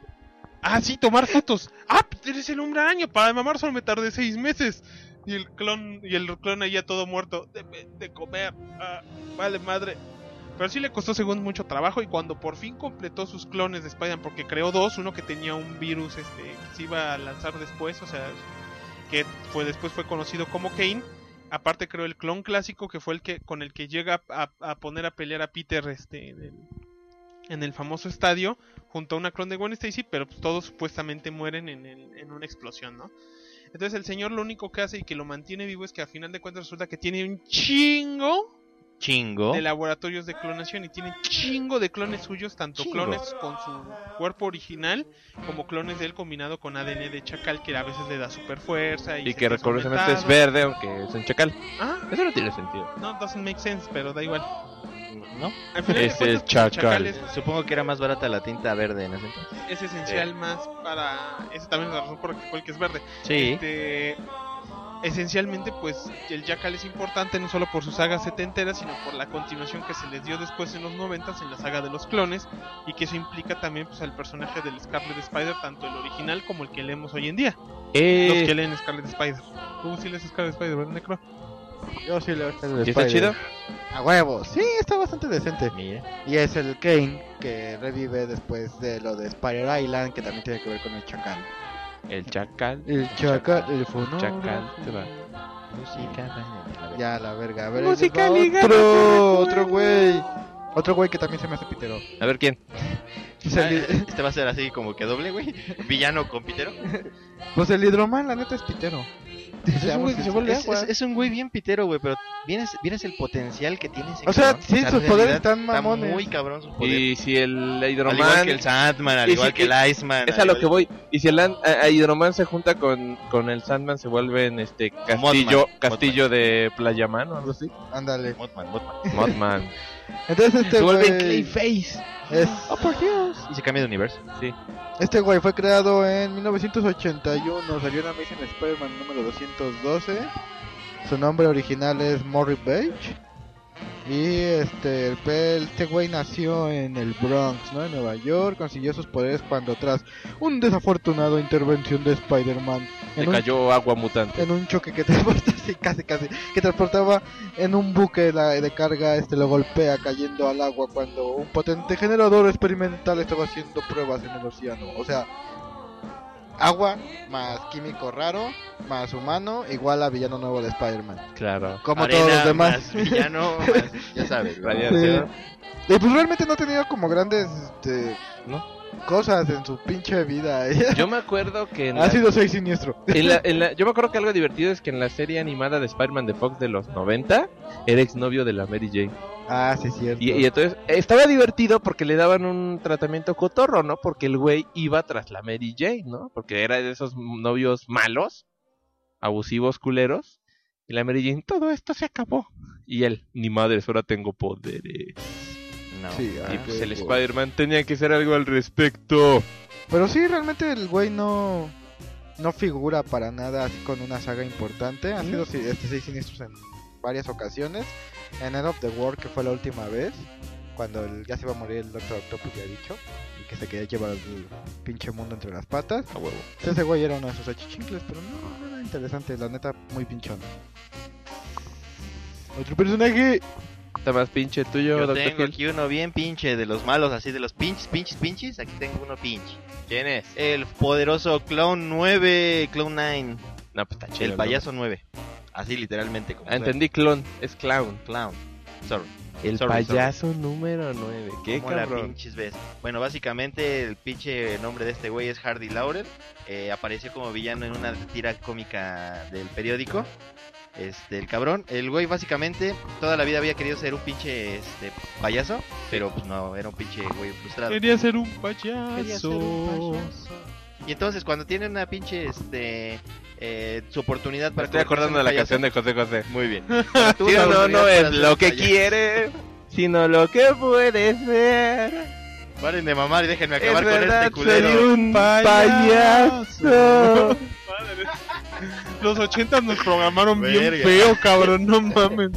Ah, sí, tomar fotos. Ah, Peter es el hombre araña. Para mamar solo me tardé seis meses. Y el clon, y el clon ahí ya todo muerto. De, de comer. Ah, vale, madre. Pero sí le costó según mucho trabajo. Y cuando por fin completó sus clones de Spider-Man, porque creó dos, uno que tenía un virus este, que se iba a lanzar después, o sea, que fue después fue conocido como Kane. Aparte creó el clon clásico, que fue el que con el que llega a, a poner a pelear a Peter este, en, el, en el famoso estadio, junto a una clon de Gwen Stacy, pero pues, todos supuestamente mueren en, el, en una explosión, ¿no? Entonces el señor lo único que hace y que lo mantiene vivo es que a final de cuentas resulta que tiene un chingo Chingo. de laboratorios de clonación y tiene chingo de clones suyos, tanto Chingo. clones con su cuerpo original como clones de él combinado con A D N de chacal, que a veces le da super fuerza y, Y se que queda reconocidamente es aumentado. verde, aunque es un chacal. Ah, Eso no tiene sentido. no, doesn't make sense, pero da igual. ¿No? Al final de Es cuentas, el pues, chacal. es, Supongo que era más barata la tinta verde en ese entonces. es esencial más para... Esa también es la razón por la que fue el que es verde. Sí. Este, esencialmente, pues, el Jackal es importante no solo por su saga setentera, sino por la continuación que se les dio después en los noventas en la saga de los clones, y que eso implica también pues al personaje del Scarlet Spider, tanto el original como el que leemos hoy en día. Los que Eh, leen Scarlet Spider. Tú sí lees Scarlet Spider, ¿verdad, Necro? Yo sí leo el ¿sí está chido? A huevo. Sí, está bastante decente. Mira. Y es el Kane que revive después de lo de Spider Island, que también tiene que ver con el chacal. El chacal. El chacal, el fonógrafo. Chacal, se va. Música. Ya, la verga. A ver, Música ahí les va ligada, otro, pues, otro güey. Otro güey que también se me hace pitero. A ver quién. Pues el, Este va a ser así como que doble, güey. Villano con pitero. pues el hidroman, la neta, es pitero. Es un güey que se vuelve Es, agua. es- es un güey bien pitero, güey, pero vienes, vienes el potencial que tiene ese O sea, cabrón. sí, en sus realidad poderes están está mamones. muy cabrón su poder. Y si el Al igual Hidroman... que el Sandman, al y igual si- que el Iceman. Es al a lo igual- que voy. Y si el an- a, a Hidroman se junta con, con el Sandman, se vuelven este castillo Mothman. castillo de Playaman o algo así. Ándale. Mothman, Mothman. Mothman. Entonces este Se vuelve güey Clayface. es, ¡Oh, por Dios! Y se cambia de universo. Sí. este güey fue creado en mil novecientos ochenta y uno, salió en Amazing Spider-Man número doscientos doce. Su nombre original es Morrie Page. Y este, el pe- este güey nació en el Bronx, ¿no? En Nueva York. Consiguió sus poderes cuando tras un desafortunado intervención de Spider-Man Le en un, cayó agua mutante. en un choque que transporta, sí, casi casi, que transportaba en un buque la- de carga, este lo golpea cayendo al agua cuando un potente generador experimental estaba haciendo pruebas en el océano. O sea, agua más químico raro más humano igual a villano nuevo de Spider-Man. Claro. Como Arena, todos los demás. más villano, más, ya sabes. güey. Radiación. Sí. Y pues realmente no ha tenido como grandes este, ¿No? cosas en su pinche vida. Yo me acuerdo que en Ha la- sido seis siniestro. en la- en la- yo me acuerdo que algo divertido es que en la serie animada de Spider-Man de Fox de los noventa era exnovio de la Mary Jane. Ah, sí, es cierto. Y, y entonces estaba divertido porque le daban un tratamiento cotorro, ¿no? Porque el güey iba tras la Mary Jane, ¿no? Porque era de esos novios malos. abusivos, culeros. Y la Mary Jane, todo esto se acabó. Y él, ni madres, ahora tengo poderes. No. Sí, Y ah, pues qué el cool. Spider-Man tenía que hacer algo al respecto. Pero sí, realmente el güey no no figura para nada así con una saga importante. Ha sido sí, este seis siniestros en varias ocasiones. En End of the World, que fue la última vez, cuando el- ya se iba a morir el Doctor Octopus, ya he dicho, y que se quería llevar el pinche mundo entre las patas. A huevo. Ese güey era uno de sus achichincles, pero no, no era interesante, la neta, muy pinchón. Otro personaje. Está más pinche tuyo, Yo Doctor tengo Hill. aquí uno bien pinche, de los malos, así de los pinches, pinches, pinches. Aquí tengo uno pinche. ¿Quién es? El poderoso Clown nueve, Clown nueve. No, pues está chido. El ¿no? payaso nueve. Así literalmente. Como Ah, entendí, clon. Es clown. Clown. Sorry. El Sorry, payaso número nueve. ¿Qué ¿Cómo la cabrón? pinches ves? Bueno, básicamente el pinche nombre de este güey es Hardy Laurel. Eh, apareció como villano en una tira cómica del periódico. Este, el cabrón, el güey básicamente toda la vida había querido ser un pinche este, payaso, pero pues no, era un pinche güey frustrado. Quería ser un Quería ser un payaso. payaso. Y entonces cuando tiene una pinche este eh, su oportunidad Me para estoy acordando de la convertirse canción en de José José. Muy bien. Sí, no, no es lo que quiere, sino lo que puede ser. Paren de mamar y déjenme Es acabar con verdad, este culero. soy un Payaso. payaso. Los ochentas nos programaron bien Verga. feo, cabrón, no mames.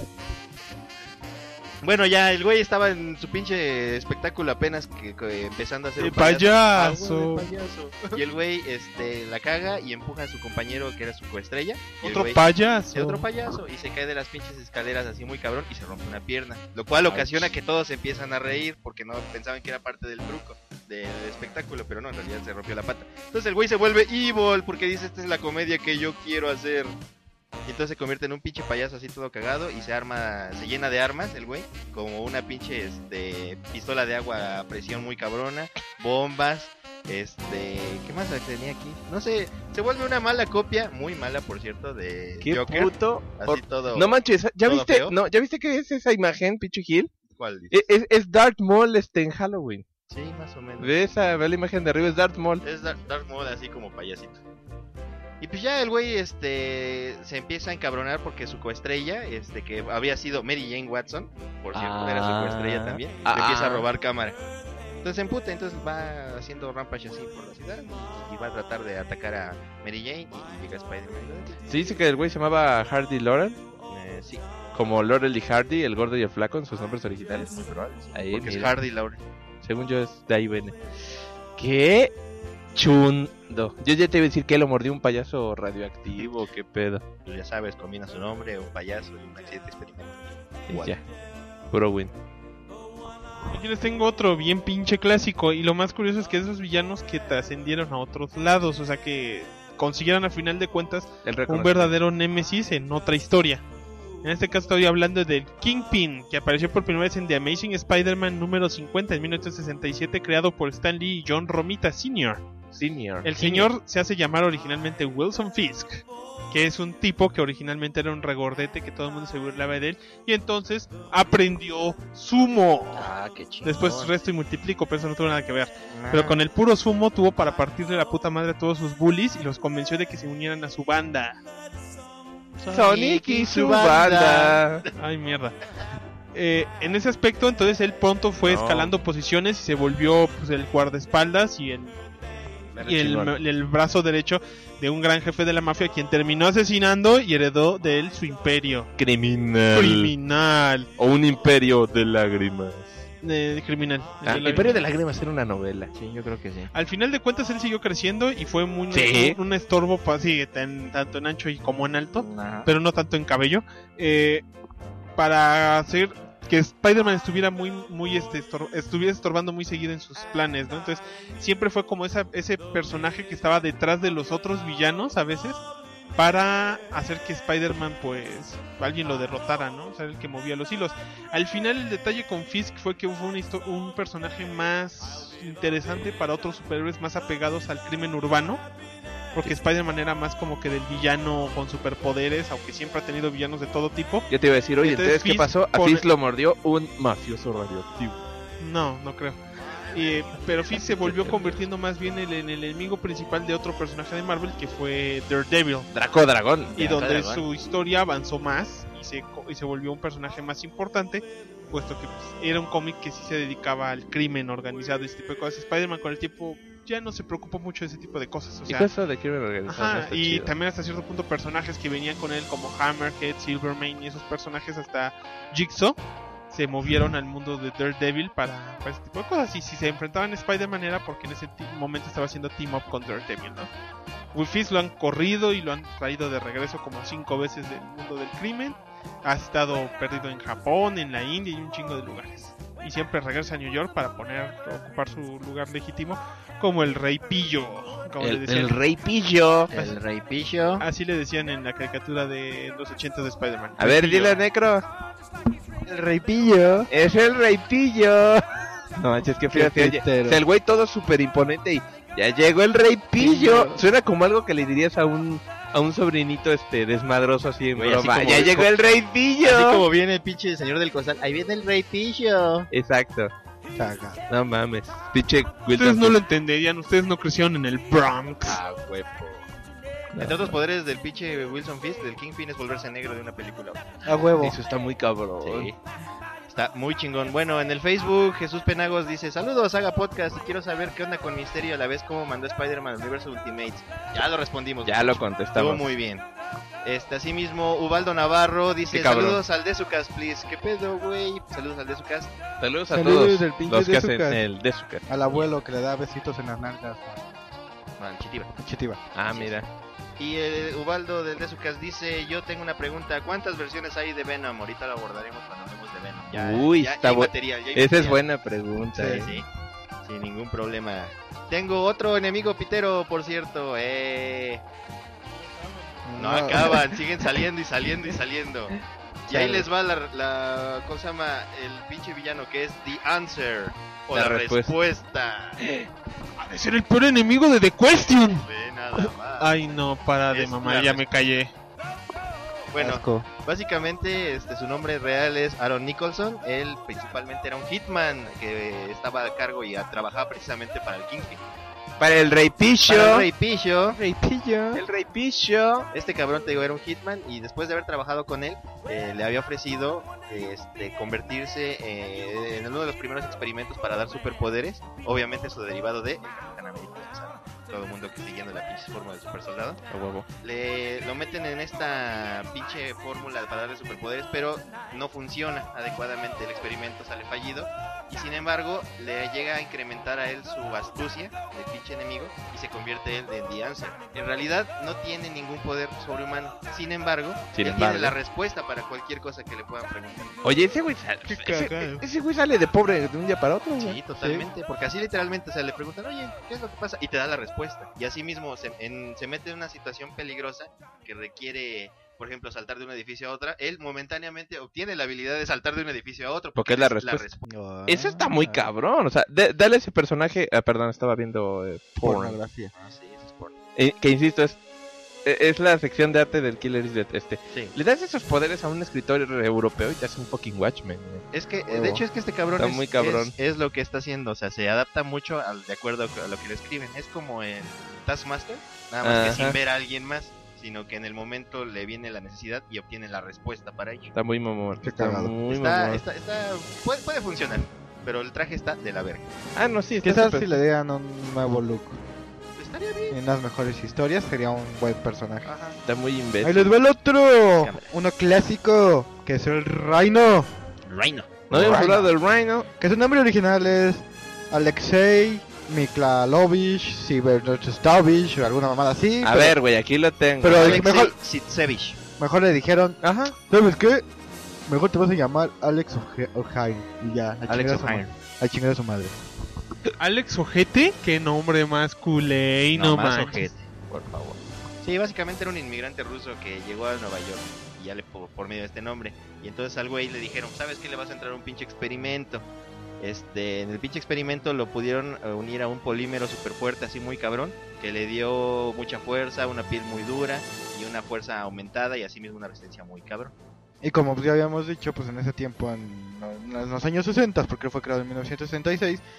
Bueno, ya el güey estaba en su pinche espectáculo apenas que, que empezando a hacer El un payaso. payaso. Ah, güey, el payaso. Y el güey este la caga y empuja a su compañero que era su coestrella. Y el Otro güey- payaso. y otro payaso y se cae de las pinches escaleras así muy cabrón y se rompe una pierna, lo cual ocasiona que todos empiezan a reír porque no pensaban que era parte del truco del espectáculo, pero no, en realidad se rompió la pata. Entonces el güey se vuelve evil porque dice, esta es la comedia que yo quiero hacer. Y entonces se convierte en un pinche payaso así todo cagado y se arma, se llena de armas el güey, como una pinche este pistola de agua a presión muy cabrona, bombas, este, ¿qué más tenía aquí? No sé, se vuelve una mala copia, muy mala por cierto, de Qué Joker, puto. así Por- todo. No manches, ¿ya ¿todo viste? feo? No, ¿ya viste qué es esa imagen, pinche Gil? ¿Cuál dices? Es, es, es Darth Maul este en Halloween. Sí, más o menos. Ve esa, ve la imagen de arriba, es Darth Maul. Es Dark, Dark Mode así como payasito. Y pues ya el güey este se empieza a encabronar porque su coestrella, este que había sido Mary Jane Watson, por cierto, era su coestrella también, le Ah. empieza a robar cámara. Entonces se emputa, entonces va haciendo rampage así por la ciudad y va a tratar de atacar a Mary Jane y llega Spider-Man. Se dice que el güey se llamaba Hardy Laurel, Eh, sí, como Laurel y Hardy, el gordo y el flaco en sus nombres originales. es muy probable. Ahí, Porque es mira. Hardy Laurel. Según yo, es de ahí viene. ¿Qué? Chundo. Yo ya te iba a decir que lo mordió un payaso radioactivo, qué pedo. Pues ya sabes, combina su nombre, un payaso y un accidente experimental. Y Igual. ya. Puro win. Yo les tengo otro bien pinche clásico. Y lo más curioso es que esos villanos que trascendieron a otros lados. O sea que consiguieron a final de cuentas El un reconocimiento. verdadero némesis en otra historia. En este caso estoy hablando del Kingpin, que apareció por primera vez en The Amazing Spider-Man número cincuenta en mil novecientos sesenta y siete, creado por Stan Lee y John Romita senior Senior. El señor se hace llamar originalmente Wilson Fisk, que es un tipo que originalmente era un regordete que todo el mundo se burlaba de él, y entonces aprendió sumo. Ah, qué chido. Después resto y multiplico, pero eso no tuvo nada que ver. Ah. Pero con el puro sumo tuvo para partirle la puta madre a todos sus bullies y los convenció de que se unieran a su banda. Sonic y su banda. Ay, mierda. Eh, en ese aspecto, entonces él pronto fue No. escalando posiciones y se volvió pues, el guardaespaldas y el, y el, Chingón. el brazo derecho de un gran jefe de la mafia, quien terminó asesinando y heredó de él su imperio. Criminal. Criminal. O un imperio de lágrimas. Eh, criminal. Ah, El- Imperio de lágrimas era una novela. Sí, yo creo que sí. Al final de cuentas él siguió creciendo y fue muy, Sí. un, un estorbo pa- sí, tan- tanto en ancho y como en alto, Ajá. pero no tanto en cabello, eh, para hacer que Spider-Man estuviera muy, muy este, estor- estuviera estorbando muy seguido en sus planes, ¿no? Entonces siempre fue como esa, ese personaje que estaba detrás de los otros villanos a veces para hacer que Spider-Man pues alguien lo derrotara, ¿no? O sea, el que movía los hilos. Al final el detalle con Fisk fue que fue una histo- un personaje más interesante para otros superhéroes más apegados al crimen urbano. Porque Spider-Man era más como que del villano con superpoderes, aunque siempre ha tenido villanos de todo tipo. Yo te iba a decir, oye, Entonces, entonces, ¿qué Fisk pasó? A pone- Fisk lo mordió un mafioso radioactivo. No, no creo. Eh, pero Fisk se volvió convirtiendo más bien en, en el enemigo principal de otro personaje de Marvel que fue Daredevil. Draco Dragón. Y Draco donde Dragón. su historia avanzó más y se, co- y se volvió un personaje más importante, puesto que pues, era un cómic que sí se dedicaba al crimen organizado y ese tipo de cosas. Spider-Man con el tiempo ya no se preocupó mucho de ese tipo de cosas. O sea, Hijo eso de crimen organizado. ajá, está y chido. también hasta cierto punto personajes que venían con él como Hammerhead, Silvermane y esos personajes hasta Jigsaw se movieron al mundo de Daredevil para, para ese tipo de cosas. Y si se enfrentaban a Spider-Man era porque en ese ti- momento estaba haciendo team up con Daredevil, ¿no? Will Fisk lo han corrido y lo han traído de regreso como cinco veces del mundo del crimen. Ha estado perdido en Japón, en la India y un chingo de lugares. Y siempre regresa a New York para poner, ocupar su lugar legítimo como el Rey Pillo, como le El, decían. el Rey Pillo. El Rey Pillo. Así le decían en la caricatura de los ochenta de Spider-Man. A ver, Rey Pillo. dile, Necro. El Rey Pillo. Es el Rey Pillo. No manches, que fíjate. oye, pitero. o sea, el güey todo súper imponente y ya llegó el Rey Pillo. Pillo. Suena como algo que le dirías a un a un sobrinito este desmadroso así en Güey, así broma. como- Ya llegó el Rey Pillo. Así como viene el pinche señor del costal. Ahí viene el Rey Pillo. Exacto. Caga. No mames. Pinche Ustedes Wilson no lo Fisk. entenderían, ustedes no crecieron en el Bronx. Ah, huevo. Entre otros poderes del pinche Wilson Fisk, del Kingpin, es volverse negro de una película. A huevo. Eso está muy cabrón. Sí. Está muy chingón. Bueno, en el Facebook, Jesús Penagos dice: saludos, haga podcast. Quiero saber qué onda con Misterio a la vez cómo mandó Spider-Man al universo Ultimates. Ya lo respondimos. Ya lo Estuvo contestamos. muy bien. Este, asimismo, Ubaldo Navarro dice: Qué cabrón. saludos al Desucas, please. ¿Qué pedo, güey? Saludos al Desucas. Saludos a Saludos todos del pinche los que hacen Dezucas. el Dezuka. Al abuelo que le da besitos en las nalgas. Manchitiva. Chitiba. Ah, Así es. mira. Y eh, Ubaldo del Desucas dice: yo tengo una pregunta. ¿Cuántas versiones hay de Venom? Ahorita lo abordaremos cuando hablemos de Venom. Ya, Uy, ya, está ya hay bu- material, ya hay Esa es material. buena pregunta. Sí, eh. sí. Sin ningún problema. Tengo otro enemigo pitero, por cierto. Eh... No, acaban, siguen saliendo y saliendo y saliendo. Y ahí Chale. les va la, la ¿cómo se llama? El pinche villano que es The Answer. O La la, respuesta. respuesta. Ha de ser el peor enemigo de The Question. Ve nada más. Ay, no, para de Es mamá, la ya me callé. Bueno, Asco. básicamente este su nombre real es Aaron Nicholson. Él principalmente era un hitman que estaba a cargo y trabajaba precisamente para el Kingpin. Para el Rey Pillo. Para el Rey Pillo. Rey Pillo. El Rey Pillo. Este cabrón, te digo, era un hitman y después de haber trabajado con él, eh, le había ofrecido este, convertirse eh, en uno de los primeros experimentos para dar superpoderes. Obviamente su derivado de el Capitán América, o sea, todo el mundo que siguiendo la pinche fórmula del super soldado. A huevo. Le lo meten en esta pinche fórmula para darle superpoderes, pero no funciona adecuadamente, el experimento sale fallido. Y sin embargo, le llega a incrementar a él su astucia de pinche enemigo y se convierte él en The Answer. En realidad no tiene ningún poder sobrehumano. Sin embargo, Sin él embargo. tiene la respuesta para cualquier cosa que le puedan preguntar. Oye, ese güey sale. Qué Ese, cagado. ese güey sale de pobre de un día para otro. güey. Sí, totalmente, porque así literalmente, o sea, le preguntan, oye, ¿qué es lo que pasa? Y te da la respuesta. Y así mismo se, en- se mete en una situación peligrosa que requiere, por ejemplo, saltar de un edificio a otra. Él momentáneamente obtiene la habilidad de saltar de un edificio a otro. Porque es la respuesta. respuesta. Eso está muy cabrón. O sea, de- dale a ese personaje. Ah, perdón, estaba viendo eh, porn. Pornografía. Ah, sí, eso es porno. Eh, que insisto, es, eh, es la sección de arte del Killer Instinct. Este. Sí. Le das esos poderes a un escritor europeo y te hace un fucking Watchmen. güey. Es que, Huevo. de hecho, es que este cabrón, Está es, muy cabrón. Es, es lo que está haciendo. O sea, se adapta mucho al, de acuerdo a lo que le escriben. Es como en Taskmaster, nada más que Ajá. sin ver a alguien más, sino que en el momento le viene la necesidad y obtiene la respuesta para ello. Está muy mamón. Qué Está cagado. muy Está, mamón. está, está, puede, puede funcionar, pero el traje está de la verga. Ah, no, sí. Está Quizás súper- si le dieran un nuevo look Estaría bien. en las mejores historias sería un buen personaje. Ajá. Está muy imbécil. Ahí les va el otro. Cámara. Uno clásico, que es el Rhino. Rhino. No habíamos Rhino. hablado del Rhino. Que su nombre original es Alexei Mikhailovich Sivernovich o alguna mamada así. A pero ver, güey, aquí lo tengo. Pero- Alexei mejor- Sitsevich. Mejor le dijeron, Ajá. ¿sabes qué? Mejor te vas a llamar Alex Oje- Ojain. Y ya, a Alex chingar a su O'Hain. ma- a chingar a su madre. Alex Ojete, qué nombre más culé y no, más manches. ojete, por favor. Sí, básicamente era un inmigrante ruso que llegó a Nueva York y ya le por, por medio de este nombre. Y entonces al güey le dijeron, ¿sabes qué? Le vas a entrar a un pinche experimento. Este, en el pinche experimento lo pudieron eh, unir a un polímero super fuerte, así muy cabrón, que le dio mucha fuerza, una piel muy dura y una fuerza aumentada y así mismo una resistencia muy cabrón. Y como pues, ya habíamos dicho, pues en ese tiempo, en, en los años sesenta, porque fue creado en mil novecientos sesenta y seis,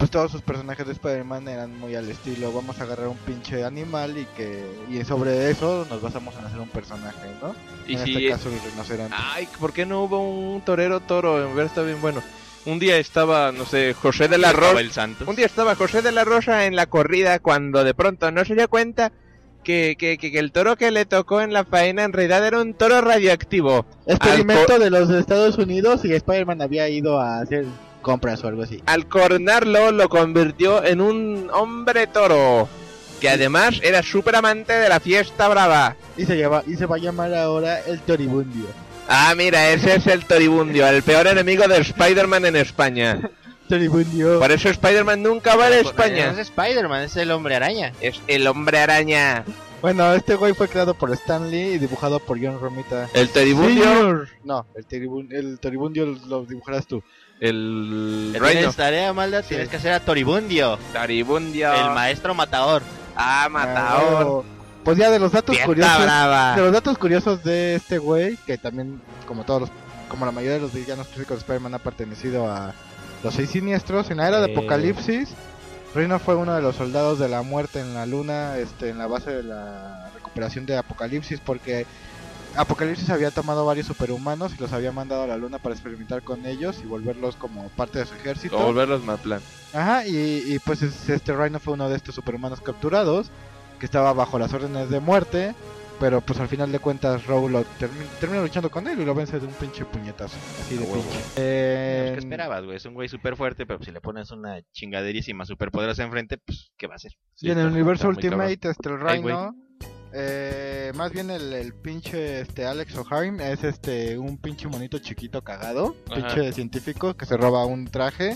pues todos sus personajes de Spider-Man eran muy al estilo, vamos a agarrar un pinche animal y que y sobre eso nos basamos en hacer un personaje, ¿no? Y en si este caso el rinoceronte. Ay, ¿por qué no hubo un torero toro? En ver, está bien bueno. Un día estaba, no sé, José de la Estaba Rosa. el Santos. Un día estaba José de la Rosa en la corrida cuando de pronto no se dio cuenta que, que, que, que el toro que le tocó en la faena en realidad era un toro radioactivo. Experimento de los Estados Unidos y Spider-Man había ido a hacer compras o algo así. Al coronarlo lo convirtió en un hombre toro. Que además era súper amante de la fiesta brava. Y se, llama, y se va a llamar ahora el Toribundio. Ah, mira, ese es el Toribundio, el peor enemigo de Spider-Man en España. Toribundio. Por eso Spider-Man nunca va a No España. es Spider-Man, es el hombre araña. Es el hombre araña. Bueno, este güey fue creado por Stan Lee y dibujado por John Romita. El Toribundio. No, el, Toribun- el Toribundio lo dibujarás tú. El Que Reino. tienes tarea, Malda, tienes que hacer a Toribundio, Toribundio. el maestro matador. Ah, matador. Ah, pues ya de los datos Fiesta curiosos. brava. De los datos curiosos de este güey, que también, como todos los, como la mayoría de los villanos clásicos de Spider-Man, ha pertenecido a los seis siniestros. En la era de Eh. Apocalipsis, Rhino fue uno de los soldados de la muerte en la luna, este, en la base de la recuperación de Apocalipsis, porque Apocalipsis había tomado varios superhumanos y los había mandado a la luna para experimentar con ellos y volverlos como parte de su ejército. O volverlos mal plan. Ajá, y, y pues es- este Rhino fue uno de estos superhumanos capturados, que estaba bajo las órdenes de muerte, pero pues al final de cuentas Rogue lo termi- termina luchando con él y lo vence de un pinche puñetazo, así de A huevo. pinche. Pues, Eh, ¿Qué esperabas, güey? Es un güey súper fuerte, pero si le pones una chingaderísima superpoderosa enfrente, pues, ¿qué va a hacer? y en el está- universo está muy Ultimate, este el Ay, güey. Rhino, eh, más bien el, el pinche este Alex O'Heim es este un pinche monito chiquito cagado, Ajá. pinche científico que se roba un traje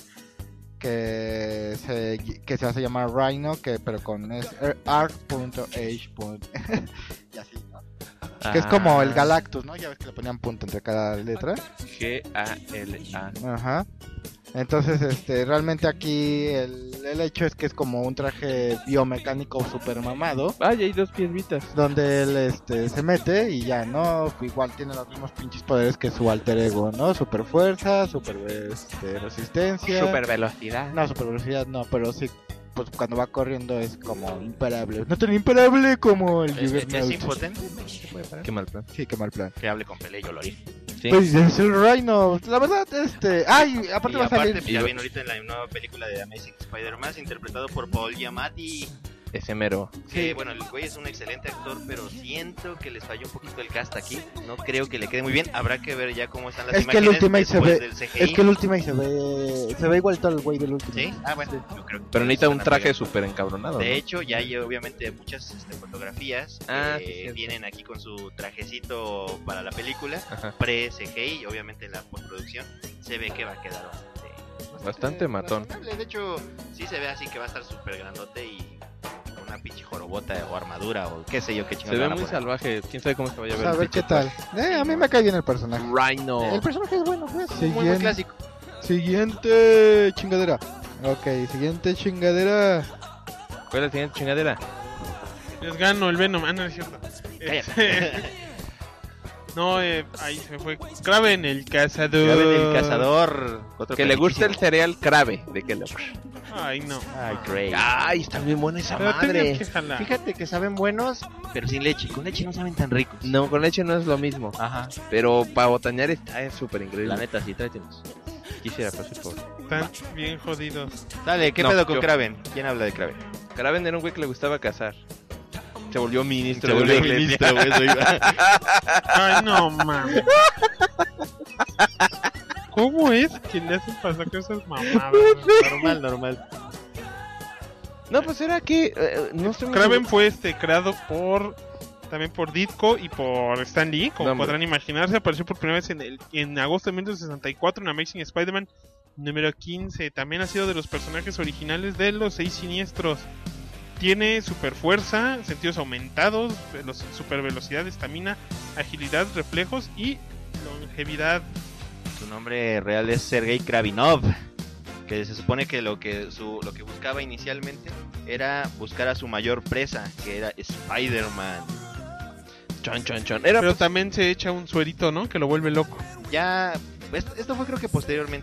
que se que se hace llamar Rhino, que pero con es arc.h. y así, ¿no? Que es como el Galactus, ¿no? Ya ves que le ponían punto entre cada letra. G A L A. Ajá. Entonces, este, realmente aquí el, el hecho es que es como un traje biomecánico super mamado, Vaya, hay dos piedritas. donde él este se mete y ya, ¿no? Igual tiene los mismos pinches poderes que su alter ego, ¿no? Super fuerza, super este, resistencia. Super velocidad. No, super velocidad no, pero sí, pues cuando va corriendo es como imparable. No tan imparable como el ¿Es, es, Juggernaut. es impotente? Qué mal plan. Sí, qué mal plan. Que hable con Pelé, yo lo haría. Sí. Pues es el Rhino, la verdad, este... Ay, aparte Y va a aparte, salir... pues, ya viene ahorita en la nueva película de Amazing Spider-Man, interpretado por Paul Giamatti. Ese mero. Que, bueno, el güey es un excelente actor, pero siento que les falló un poquito el cast aquí. No creo que le quede muy bien. Habrá que ver ya cómo están las Es que el imágenes Ultimate se después ve- del C G I. Es que el Ultimate se ve... Se ve igualito al güey del Ultimate. ¿Sí? Ah, bueno, yo creo que Pero necesita un suena traje bien. súper encabronado. De ¿no? hecho, ya hay obviamente muchas este, fotografías Ah, que sí, cierto. vienen aquí con su trajecito para la película, Ajá. pre-C G I, obviamente en la postproducción se ve que va a quedar bastante, Bastante matón. razonable. De hecho, sí se ve así que va a estar súper grandote y con una pinche jorobota o armadura o qué sé yo qué Se chingados ve van a muy poner. salvaje. Quién sabe cómo se vaya a Pues ver. a el ver qué pinche tal. Eh, a mí me cae bien el personaje. Rhino. El personaje es bueno, pues. Muy, muy Siguiente, clásico. siguiente chingadera. Ok, siguiente chingadera. ¿Cuál es la siguiente chingadera? Les gano el Venom. Ah, no, es cierto. Cállate. Este, no, eh, ahí se me fue. Kraven el cazador. Ya ven el cazador. Otro Que le gusta el cariñosísimo. cereal Krabe de Kellogg's. Ay, no. Ay, great. Ay, está bien buena esa Pero madre. tenías que jalar. Fíjate que saben buenos, pero sin leche. Con leche no saben tan ricos. No, con leche no es lo mismo. Ajá. Pero para botanear está es súper increíble. La neta, sí, tráetenos. Quisiera, pero soy pobre. Están bien jodidos. Dale, ¿qué No, pedo con yo. Kraven? ¿Quién habla de Kraven? Kraven era un güey que le gustaba cazar. Se volvió ministro. Se de volvió la iglesia. ministro, güey, eso iba. Ay, no, mames. ¿Cómo es que le hacen pasar cosas mamadas? Normal, normal. No, pues era que... eh, no sé. Kraven fue este creado por también por Ditko y por Stan Lee, como No, hombre. podrán imaginarse. Apareció por primera vez en, el, en agosto de mil novecientos sesenta y cuatro en Amazing Spider-Man número quince. También ha sido de los personajes originales de los seis siniestros. Tiene super fuerza, sentidos aumentados, velo- super velocidad, estamina, agilidad, reflejos y longevidad. Su nombre real es Sergei Kravinov, que se supone que lo que su lo que buscaba inicialmente era buscar a su mayor presa, que era Spider-Man. Chon, chon, chon. Era Pero pues, también se echa un suerito, ¿no? Que lo vuelve loco. Ya esto, esto fue creo que posteriormente.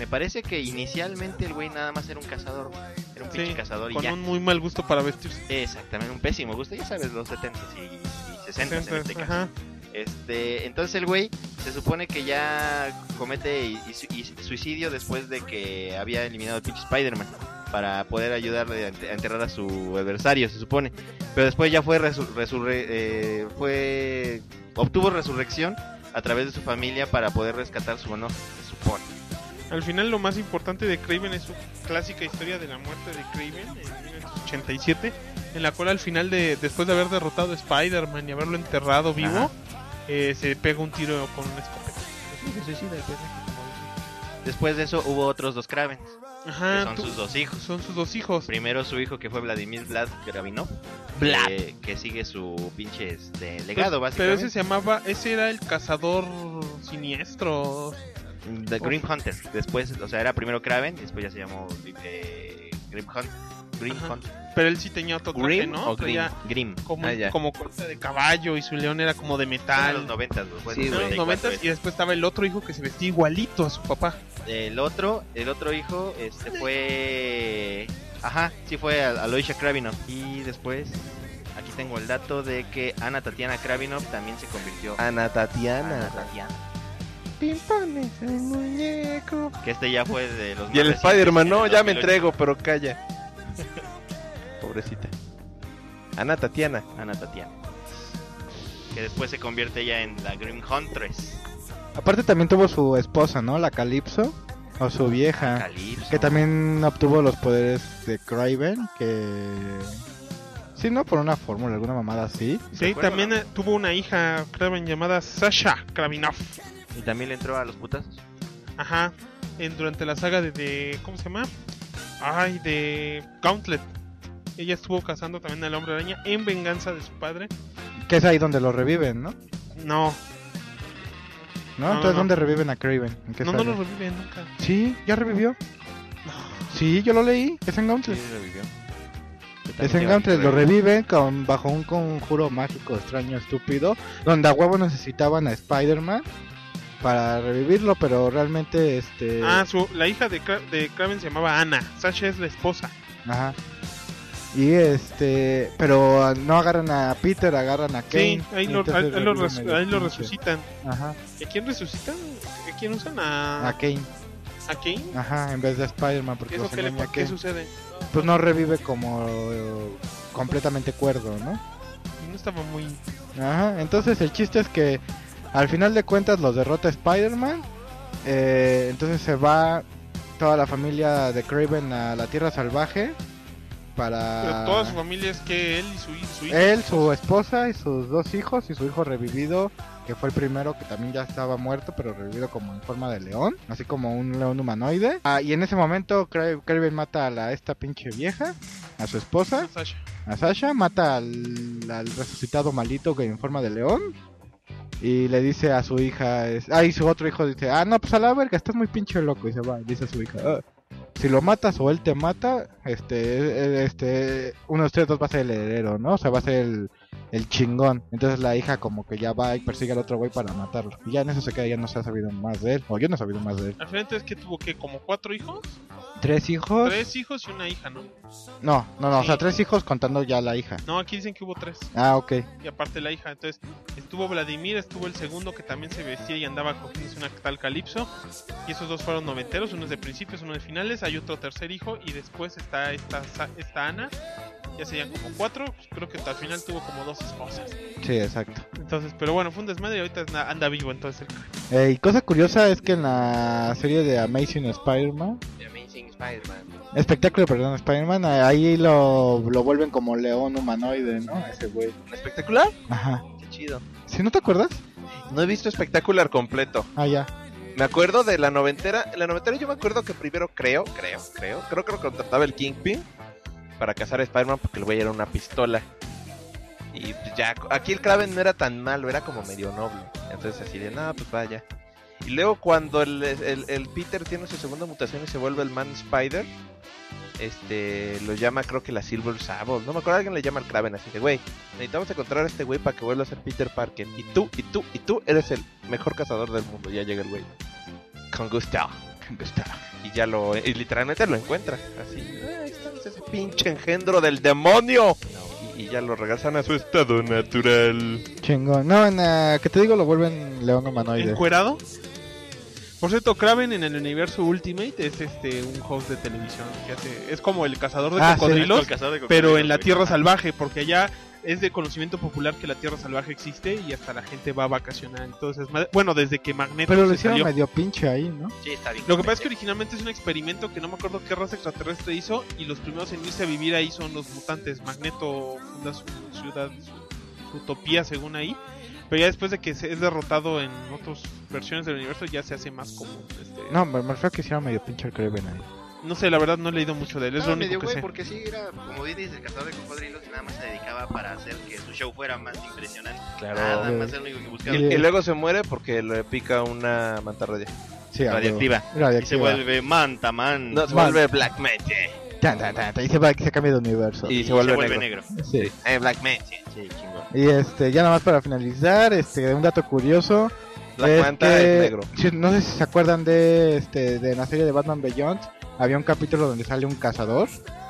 Me parece que inicialmente el güey nada más era un cazador. Era un pinche Sí, cazador y con ya. un muy mal gusto para vestirse. Exactamente, un pésimo gusto. Ya sabes, los setentas y, y sesentas en este caso. Ajá. Este, entonces el güey se supone que ya comete y, y, y suicidio después de que había eliminado al pinche Spider-Man para poder ayudarle a ent- a enterrar a su adversario, se supone. Pero después ya fue resu- resurre- eh, fue obtuvo resurrección a través de su familia para poder rescatar su honor, se supone. Al final lo más importante de Kraven es su clásica historia de la muerte de Kraven en mil novecientos ochenta y siete, en la cual al final de después de haber derrotado a Spider-Man y haberlo enterrado vivo, eh, se pega un tiro con una escopeta. Después de eso hubo otros dos Kravens, Ajá, que son tú- sus dos hijos. son sus dos hijos. Primero su hijo que fue Vladimir Vlad Gravinov, Vlad. que, que sigue su pinche este, legado, Pero, pero básicamente. ese se llamaba, ese era el cazador siniestro. The Grim Hunter. Después, o sea, era primero Kraven, después ya se llamó eh, Grim Hunt. Grim Ajá. Hunt. Pero él sí tenía otro traje, ¿Grim ¿no? o Grim? Traía Grim. como, Ah, ya. como corte de caballo y su león era como de En metal. los noventas, güey. Sí, En güey. los noventas, y después estaba el otro hijo que se vestía igualito a su papá. El otro, el otro hijo, este fue, ajá, sí fue a Aloysia Kravinov. Y después, aquí tengo el dato de que Ana Tatiana Kravinov también se convirtió. Ana Tatiana. Ana Tatiana. Pimpones el muñeco. Que este ya fue de los. Y el más Spider-Man, recientes, no, en el ya me dos mil ocho. entrego, pero calla. Pobrecita. Ana Tatiana. Ana Tatiana. Que después se convierte ya en la Grim Huntress. Aparte también tuvo su esposa, ¿no? La Calypso, o su vieja, Calypso. que también obtuvo los poderes de Kraven, que... Sí, ¿no? Por una fórmula, alguna mamada así. Sí, acuerdo, también no? eh, tuvo una hija Kraven llamada Sasha Kravinov. Y también le entró a los putazos. Ajá, en, durante la saga de, de... ¿Cómo se llama? Ay, de Gauntlet. Ella estuvo cazando también al Hombre Araña en venganza de su padre. Que es ahí donde lo reviven, ¿no? No, ¿No? No, Entonces, no. ¿dónde reviven a Kraven? ¿En qué no, no saga? lo revive nunca. Sí, ya revivió. No. Sí, yo lo leí. Es en Gauntlet. Sí, revivió. Es en Gauntlet, lo reviven con, bajo un conjuro mágico extraño, estúpido, donde a huevo necesitaban a Spider-Man para revivirlo, pero realmente este... Ah, su, la hija de, Kra- de Kraven se llamaba Ana. Sasha es la esposa. Ajá. Y este... Pero ah, no agarran a Peter, agarran a Kane. Sí, ahí y lo, entonces ahí, ahí lo, reviven res- medio ahí lo pinche. resucitan. Ajá. ¿Y a quién resucitan? ¿A quién usan? ¿A, A Kane. ¿a Kane? Ajá, en vez de Spider-Man, porque ¿Eso los qué, le, engaña qué Kane. sucede? Pues no revive como eh, completamente cuerdo, ¿no? No estaba muy... Ajá, entonces el chiste es que al final de cuentas los derrota Spider-Man. Eh, entonces se va toda la familia de Kraven a la Tierra Salvaje para... Pero toda su familia es que él y su, hi- su hija. Él, su esposa y sus dos hijos y su hijo revivido, que fue el primero que también ya estaba muerto, pero revivido como en forma de león, así como un león humanoide. Ah, y en ese momento Cra- Kraven mata a la, esta pinche vieja, a su esposa, Sasha. a Sasha, mata al, al resucitado malito que en forma de león. Y le dice a su hija, es, ah, y su otro hijo dice, ah, no, pues a la verga, estás muy pinche loco. Y se va, y dice a su hija, "Ah, si lo matas o él te mata, este, eh, este, uno de ustedes dos va a ser el heredero, ¿no? O sea, va a ser el, el chingón". Entonces la hija como que ya va y persigue al otro güey para matarlo. Y ya en eso se queda, ya no se ha sabido más de él. O yo no he sabido más de él. Al final entonces que tuvo que como cuatro hijos, ¿Tres hijos? tres hijos y una hija, ¿no? No, no, no, o sea, Sí. tres hijos contando ya la hija. No, aquí dicen que hubo tres. Ah, ok. Y aparte la hija, entonces estuvo Vladimir, estuvo el segundo que también se vestía y andaba cogiéndose una tal Calypso. Y esos dos fueron noventeros, uno es de principios, uno de finales. Hay otro tercer hijo y después está esta, Sa- esta Ana. Ya serían como cuatro, pues creo que al final tuvo como dos esposas. Sí, exacto. Entonces, pero bueno, fue un desmadre y ahorita anda- anda vivo entonces el Eh, y cosa curiosa es que en la serie de Amazing Spider-Man, The Amazing Spider-Man. espectáculo, perdón, Spider-Man, ahí lo, lo vuelven como león humanoide, ¿no? Ese güey. ¿Espectacular? Ajá. Qué chido. ¿Sí no te acuerdas? No he visto Espectacular completo. Ah, ya. Me acuerdo de la noventera. En la noventera yo me acuerdo que primero creo, creo, creo, creo que lo contrataba el Kingpin para cazar a Spider-Man porque el güey era una pistola. Y pues ya, aquí el Kraven no era tan malo, era como medio noble. Entonces así de, no, pues vaya. Y luego cuando el, el, el Peter tiene su segunda mutación y se vuelve el Man Spider, este, lo llama creo que la Silver Sable. No me acuerdo, alguien le llama al Kraven así de, güey, necesitamos encontrar a este güey para que vuelva a ser Peter Parker. Y tú, y tú, y tú eres el mejor cazador del mundo. Ya llega el güey. Con gusto. ¿Dónde está? Y ya lo, y literalmente lo encuentra. Así, ahí está ese pinche engendro del demonio. Y, y ya lo regresan a su estado natural. Chingón. No, en, uh, que te digo, lo vuelven león humanoide. ¿Encuerado? Por cierto, Kraven en el universo Ultimate es este un host de televisión que hace, es como el cazador de Ah, sí, cocodrilos, El cazador de cocodrilos, pero en la güey. Tierra Salvaje, porque allá es de conocimiento popular que la Tierra Salvaje existe y hasta la gente va a vacacionar. Entonces, ma- bueno, desde que Magneto Pero lo se hicieron salió. medio pinche ahí, ¿no? Sí, está bien. Lo que pasa es que originalmente es un experimento que no me acuerdo qué raza extraterrestre hizo y los primeros en irse a vivir ahí son los mutantes. Magneto funda su ciudad, su, su utopía según ahí, pero ya después de que se es derrotado en otras versiones del universo ya se hace más común. Este... No, me me refiero a que hicieron medio pinche el Kraven ahí. No sé, la verdad no he leído mucho de él, es No, lo medio único que güey, sé. porque sí era, como bien dices, el cazador de cocodrilos y nada más se dedicaba para hacer que su show fuera más impresionante. Claro. Nada Sí. más era lo único que buscaba. Y, y luego se muere porque le pica una mantarraya. Sí, a Radioactiva. huevo. Y se Radioactiva. vuelve manta man. No, se Man. vuelve Black Magic. Tan, tan, tan, tan, y se, va, se cambia de universo. Y Y se vuelve negro. negro. Sí. Eh, Black Magic. Sí, chingón. Y este, ya nada más para finalizar, este, un dato curioso. Black es Manta que- es negro. si- no sé si se acuerdan de este de la serie de Batman Beyond. Había un capítulo donde sale un cazador.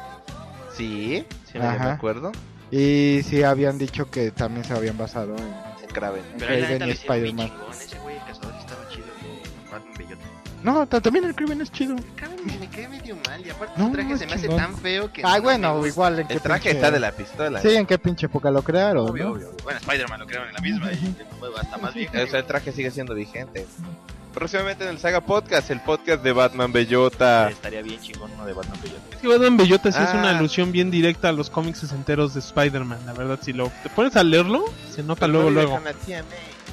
Sí, sí, me Ajá. acuerdo. Y sí habían dicho que también se habían basado en, En Kraven. en Pero ahí la Kraven neta y lo hicieron bien Spider-Man. chingón. Ese güey, el cazador, estaba chido. Batman Bellota. No, ta- también el Kraven es chido. Cabrón, me cae medio mal. Y aparte No, su traje es se me hace chingón. tan feo que... Ay, no bueno, me gusta. igual en qué El traje pinche- está de la pistola. Sí, en qué pinche época lo crearon, Obvio, ¿no? obvio. Bueno, Spider-Man lo crearon en la misma y hasta más vieja. O sea, el traje sigue siendo vigente. Próximamente en el Saga Podcast, el podcast de Batman Bellota. Estaría bien chingón uno de Batman Bellota. Es que Batman Bellota sí es Ah. una alusión bien directa a los cómics sesenteros de Spider-Man, la verdad, si lo te pones a leerlo, se nota Pero luego, no vive luego. con la tía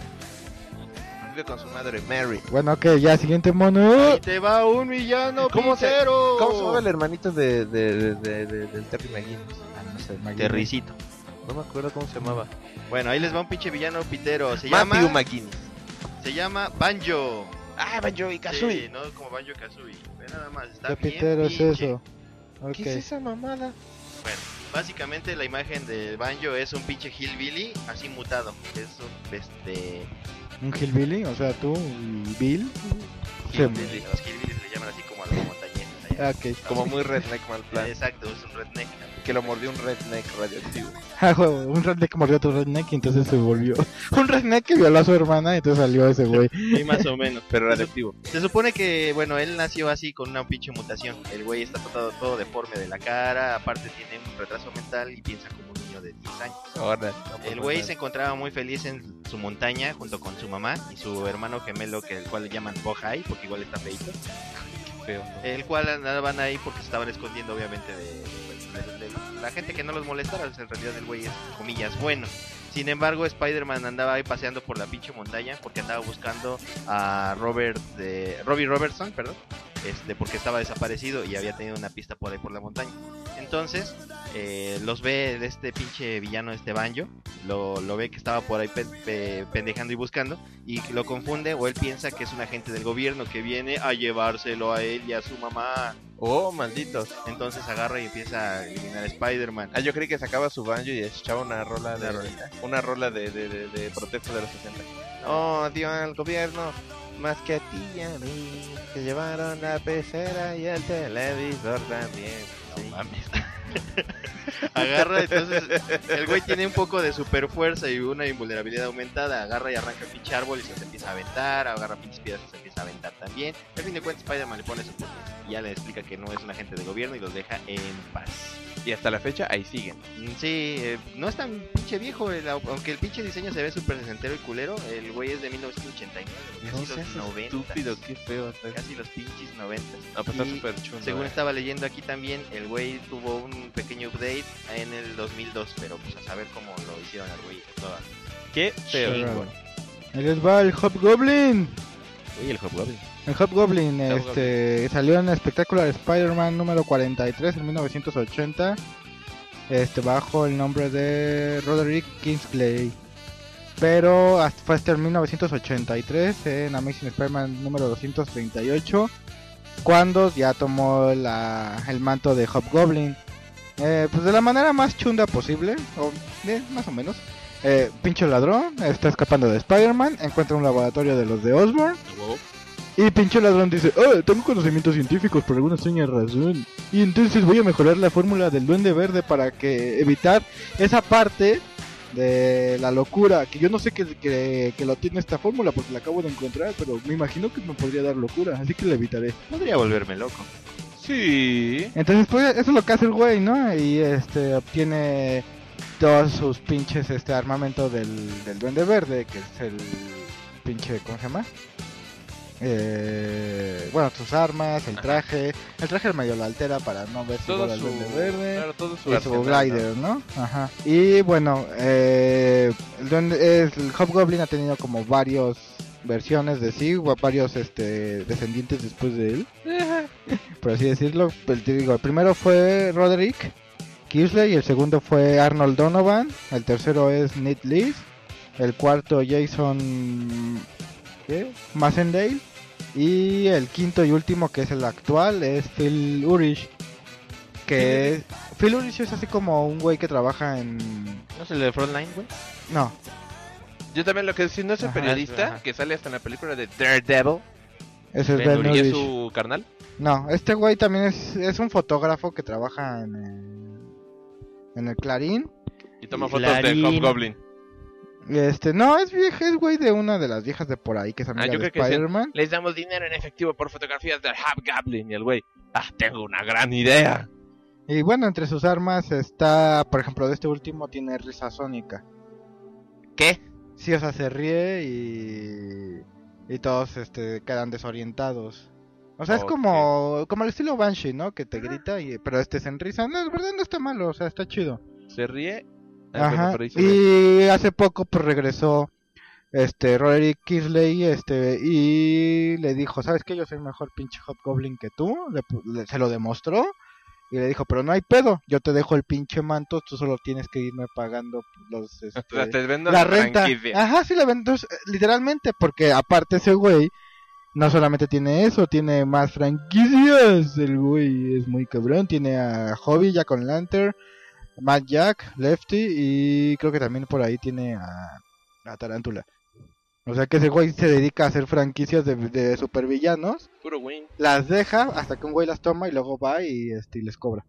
May. Vive con su madre Mary. Bueno, ok, ya, siguiente mono. Ahí te va un villano ¿Cómo se, pizzero. ¿Cómo se llama el hermanito de, de, de, de- de- del Terry McGinnis? Ah, no sé, Magneto. Terricito. No me acuerdo cómo se llamaba. Bueno, ahí les va un pinche villano pitero. Se Matthew llama... McGinnis. Se llama Banjo. Ah, Banjo y Kazooie. Sí, no como Banjo Kazooie. Ve nada más, está ¿Qué bien pitero es pinche. eso? Ok. ¿Qué es esa mamada? Bueno, básicamente la imagen de Banjo es un pinche hillbilly así mutado. Es un, este... ¿Un hillbilly? O sea, tú y Bill. Sí. hillbilly. Los hillbillies le llaman así como a los montañeses allá. Ah, ok. Como muy redneck mal plan. Exacto, es un redneck. Que lo mordió un redneck radioactivo. Ah, huevo, un redneck mordió a otro redneck y entonces se volvió. Un redneck que violó a su hermana y entonces salió ese güey. Sí, más o menos. Pero radioactivo. Se supone que, bueno, él nació así con una pinche mutación. El güey está todo, todo deforme de la cara, aparte tiene un retraso mental y piensa como un niño de diez años. Ahora. El güey se encontraba muy feliz en su montaña junto con su mamá y su hermano gemelo, que el cual le llaman Bojai, porque igual está feito. feo. El cual andaban ahí porque se estaban escondiendo, obviamente, de, de- de- de la gente que no los molestara. En realidad, el güey es, comillas, bueno. Sin embargo, Spider-Man andaba ahí paseando por la pinche montaña porque andaba buscando a Robert, de, Robbie Robertson, perdón, este, porque estaba desaparecido y había tenido una pista por ahí por la montaña. Entonces, eh, los ve de este pinche villano, este Banjo, lo, lo ve que estaba por ahí pe- pe- pendejando y buscando, y lo confunde o él piensa que es un agente del gobierno que viene a llevárselo a él y a su mamá. Oh, malditos. Entonces agarra y empieza a eliminar a Spider-Man. Ah, yo creí que sacaba su banjo y echaba una rola de, Una rolita. una rola de, de, de, de protesta de los sesenta. Oh, dio al gobierno más que a ti y a mí, que llevaron la pecera y el televisor también. Sí. Agarra, entonces el güey tiene un poco de super fuerza y una invulnerabilidad aumentada. Agarra y arranca el pinche árbol y se le empieza a aventar. Agarra pinches piedras y se empieza a aventar también. Al fin de cuentas, Spider-Man le pone su punto y ya le explica que no es un agente de gobierno y los deja en paz. Y hasta la fecha ahí siguen. Mm, Sí, eh, no es tan pinche viejo, el- aunque el pinche diseño se ve súper sesentero y culero. El güey es de mil novecientos ochenta y nueve, casi los noventa. estúpido, qué feo. está. Casi los pinches noventas. No, pues está Y súper chulo. Según eh. estaba leyendo aquí también, el güey tuvo un pequeño update en el dos mil dos, pero pues a saber cómo lo hicieron al güey. Toda. Qué feo. Chingón. Ahí les va el Hobgoblin. Uy, el Hobgoblin. El Hobgoblin Hobgoblin. este, salió en el Spectacular Spider-Man número cuarenta y tres en mil novecientos ochenta. Este, bajo el nombre de Roderick Kingsley. Pero hasta, fue hasta el mil novecientos ochenta y tres en Amazing Spider-Man número doscientos treinta y ocho cuando ya tomó la, el manto de Hobgoblin. Eh, pues de la manera más chunda posible, o eh, más o menos. Eh, pinche ladrón, está escapando de Spider-Man, encuentra un laboratorio de los de Osborn Y pinche ladrón dice, oh, tengo conocimientos científicos por alguna extraña razón. Y entonces voy a mejorar la fórmula del Duende Verde para que evitar esa parte de la locura. Que yo no sé que, que, que lo tiene esta fórmula porque la acabo de encontrar, pero me imagino que me podría dar locura, así que la evitaré. Podría volverme loco. Sí. Entonces pues eso es lo que hace el güey, ¿no? Y este obtiene todos sus pinches este armamento del, del Duende Verde, que es el pinche, ¿cómo se llama? Eh, bueno, sus armas, el traje. El traje medio lo altera para no ver si Todo el su... Duende Verde. Claro, todo su Y su arsenal, glider, ¿no? Ajá. Y bueno, eh, el, duende, es, el Hobgoblin ha tenido como varios versiones de sí, o varios este descendientes después de él, por así decirlo. El, te digo, el primero fue Roderick Kingsley, el segundo fue Arnold Donovan, el tercero es Ned Leeds, el cuarto Jason ¿qué? Massendale, y el quinto y último, que es el actual, es Phil Urich, que es, Phil Urich es así como un güey que trabaja en... ¿No es el de Frontline, güey? No, Yo también lo que decía, no es el Ajá, periodista ajá. que sale hasta en la película de Daredevil. ese es Ben Ben Urich. ¿Y es Urich. su carnal? No, este güey también es, es un fotógrafo que trabaja en el, en el Clarín. Y toma Y fotos Clarín. de Hobgoblin. Este, no, es vieja, es güey de una de las viejas de por ahí que es amiga Ah, yo de creo que sí. Spider-Man. Les damos dinero en efectivo por fotografías del Hobgoblin. Y el güey, ah, tengo una gran idea. Y bueno, entre sus armas está, por ejemplo, de este último tiene risa sónica. ¿Qué? Sí, o sea, se ríe y y todos este quedan desorientados. O sea, es Ok. como como el estilo Banshee, ¿no? Que te grita y pero este se enrisa. No, es verdad, no está malo, o sea, está chido. ¿Se ríe? Ah, bueno, Ajá. pero ahí se ve. Y hace poco pues regresó este Roderick Kingsley este y le dijo, ¿sabes qué? Yo soy mejor pinche Hobgoblin que tú. Le pu- le- se lo demostró y le dijo, pero no hay pedo, yo te dejo el pinche manto, tú solo tienes que irme pagando los este, O sea, te vendo la la renta. franquicia. Ajá, sí, la vendo, eh, literalmente, porque aparte ese güey no solamente tiene eso, tiene más franquicias. El güey es muy cabrón, tiene a Hobby, Jack on Lantern, Mad Jack, Lefty y creo que también por ahí tiene a, a Tarántula. O sea que ese güey se dedica a hacer franquicias de, de supervillanos, Puro win. las deja hasta que un güey las toma y luego va y este y les cobra.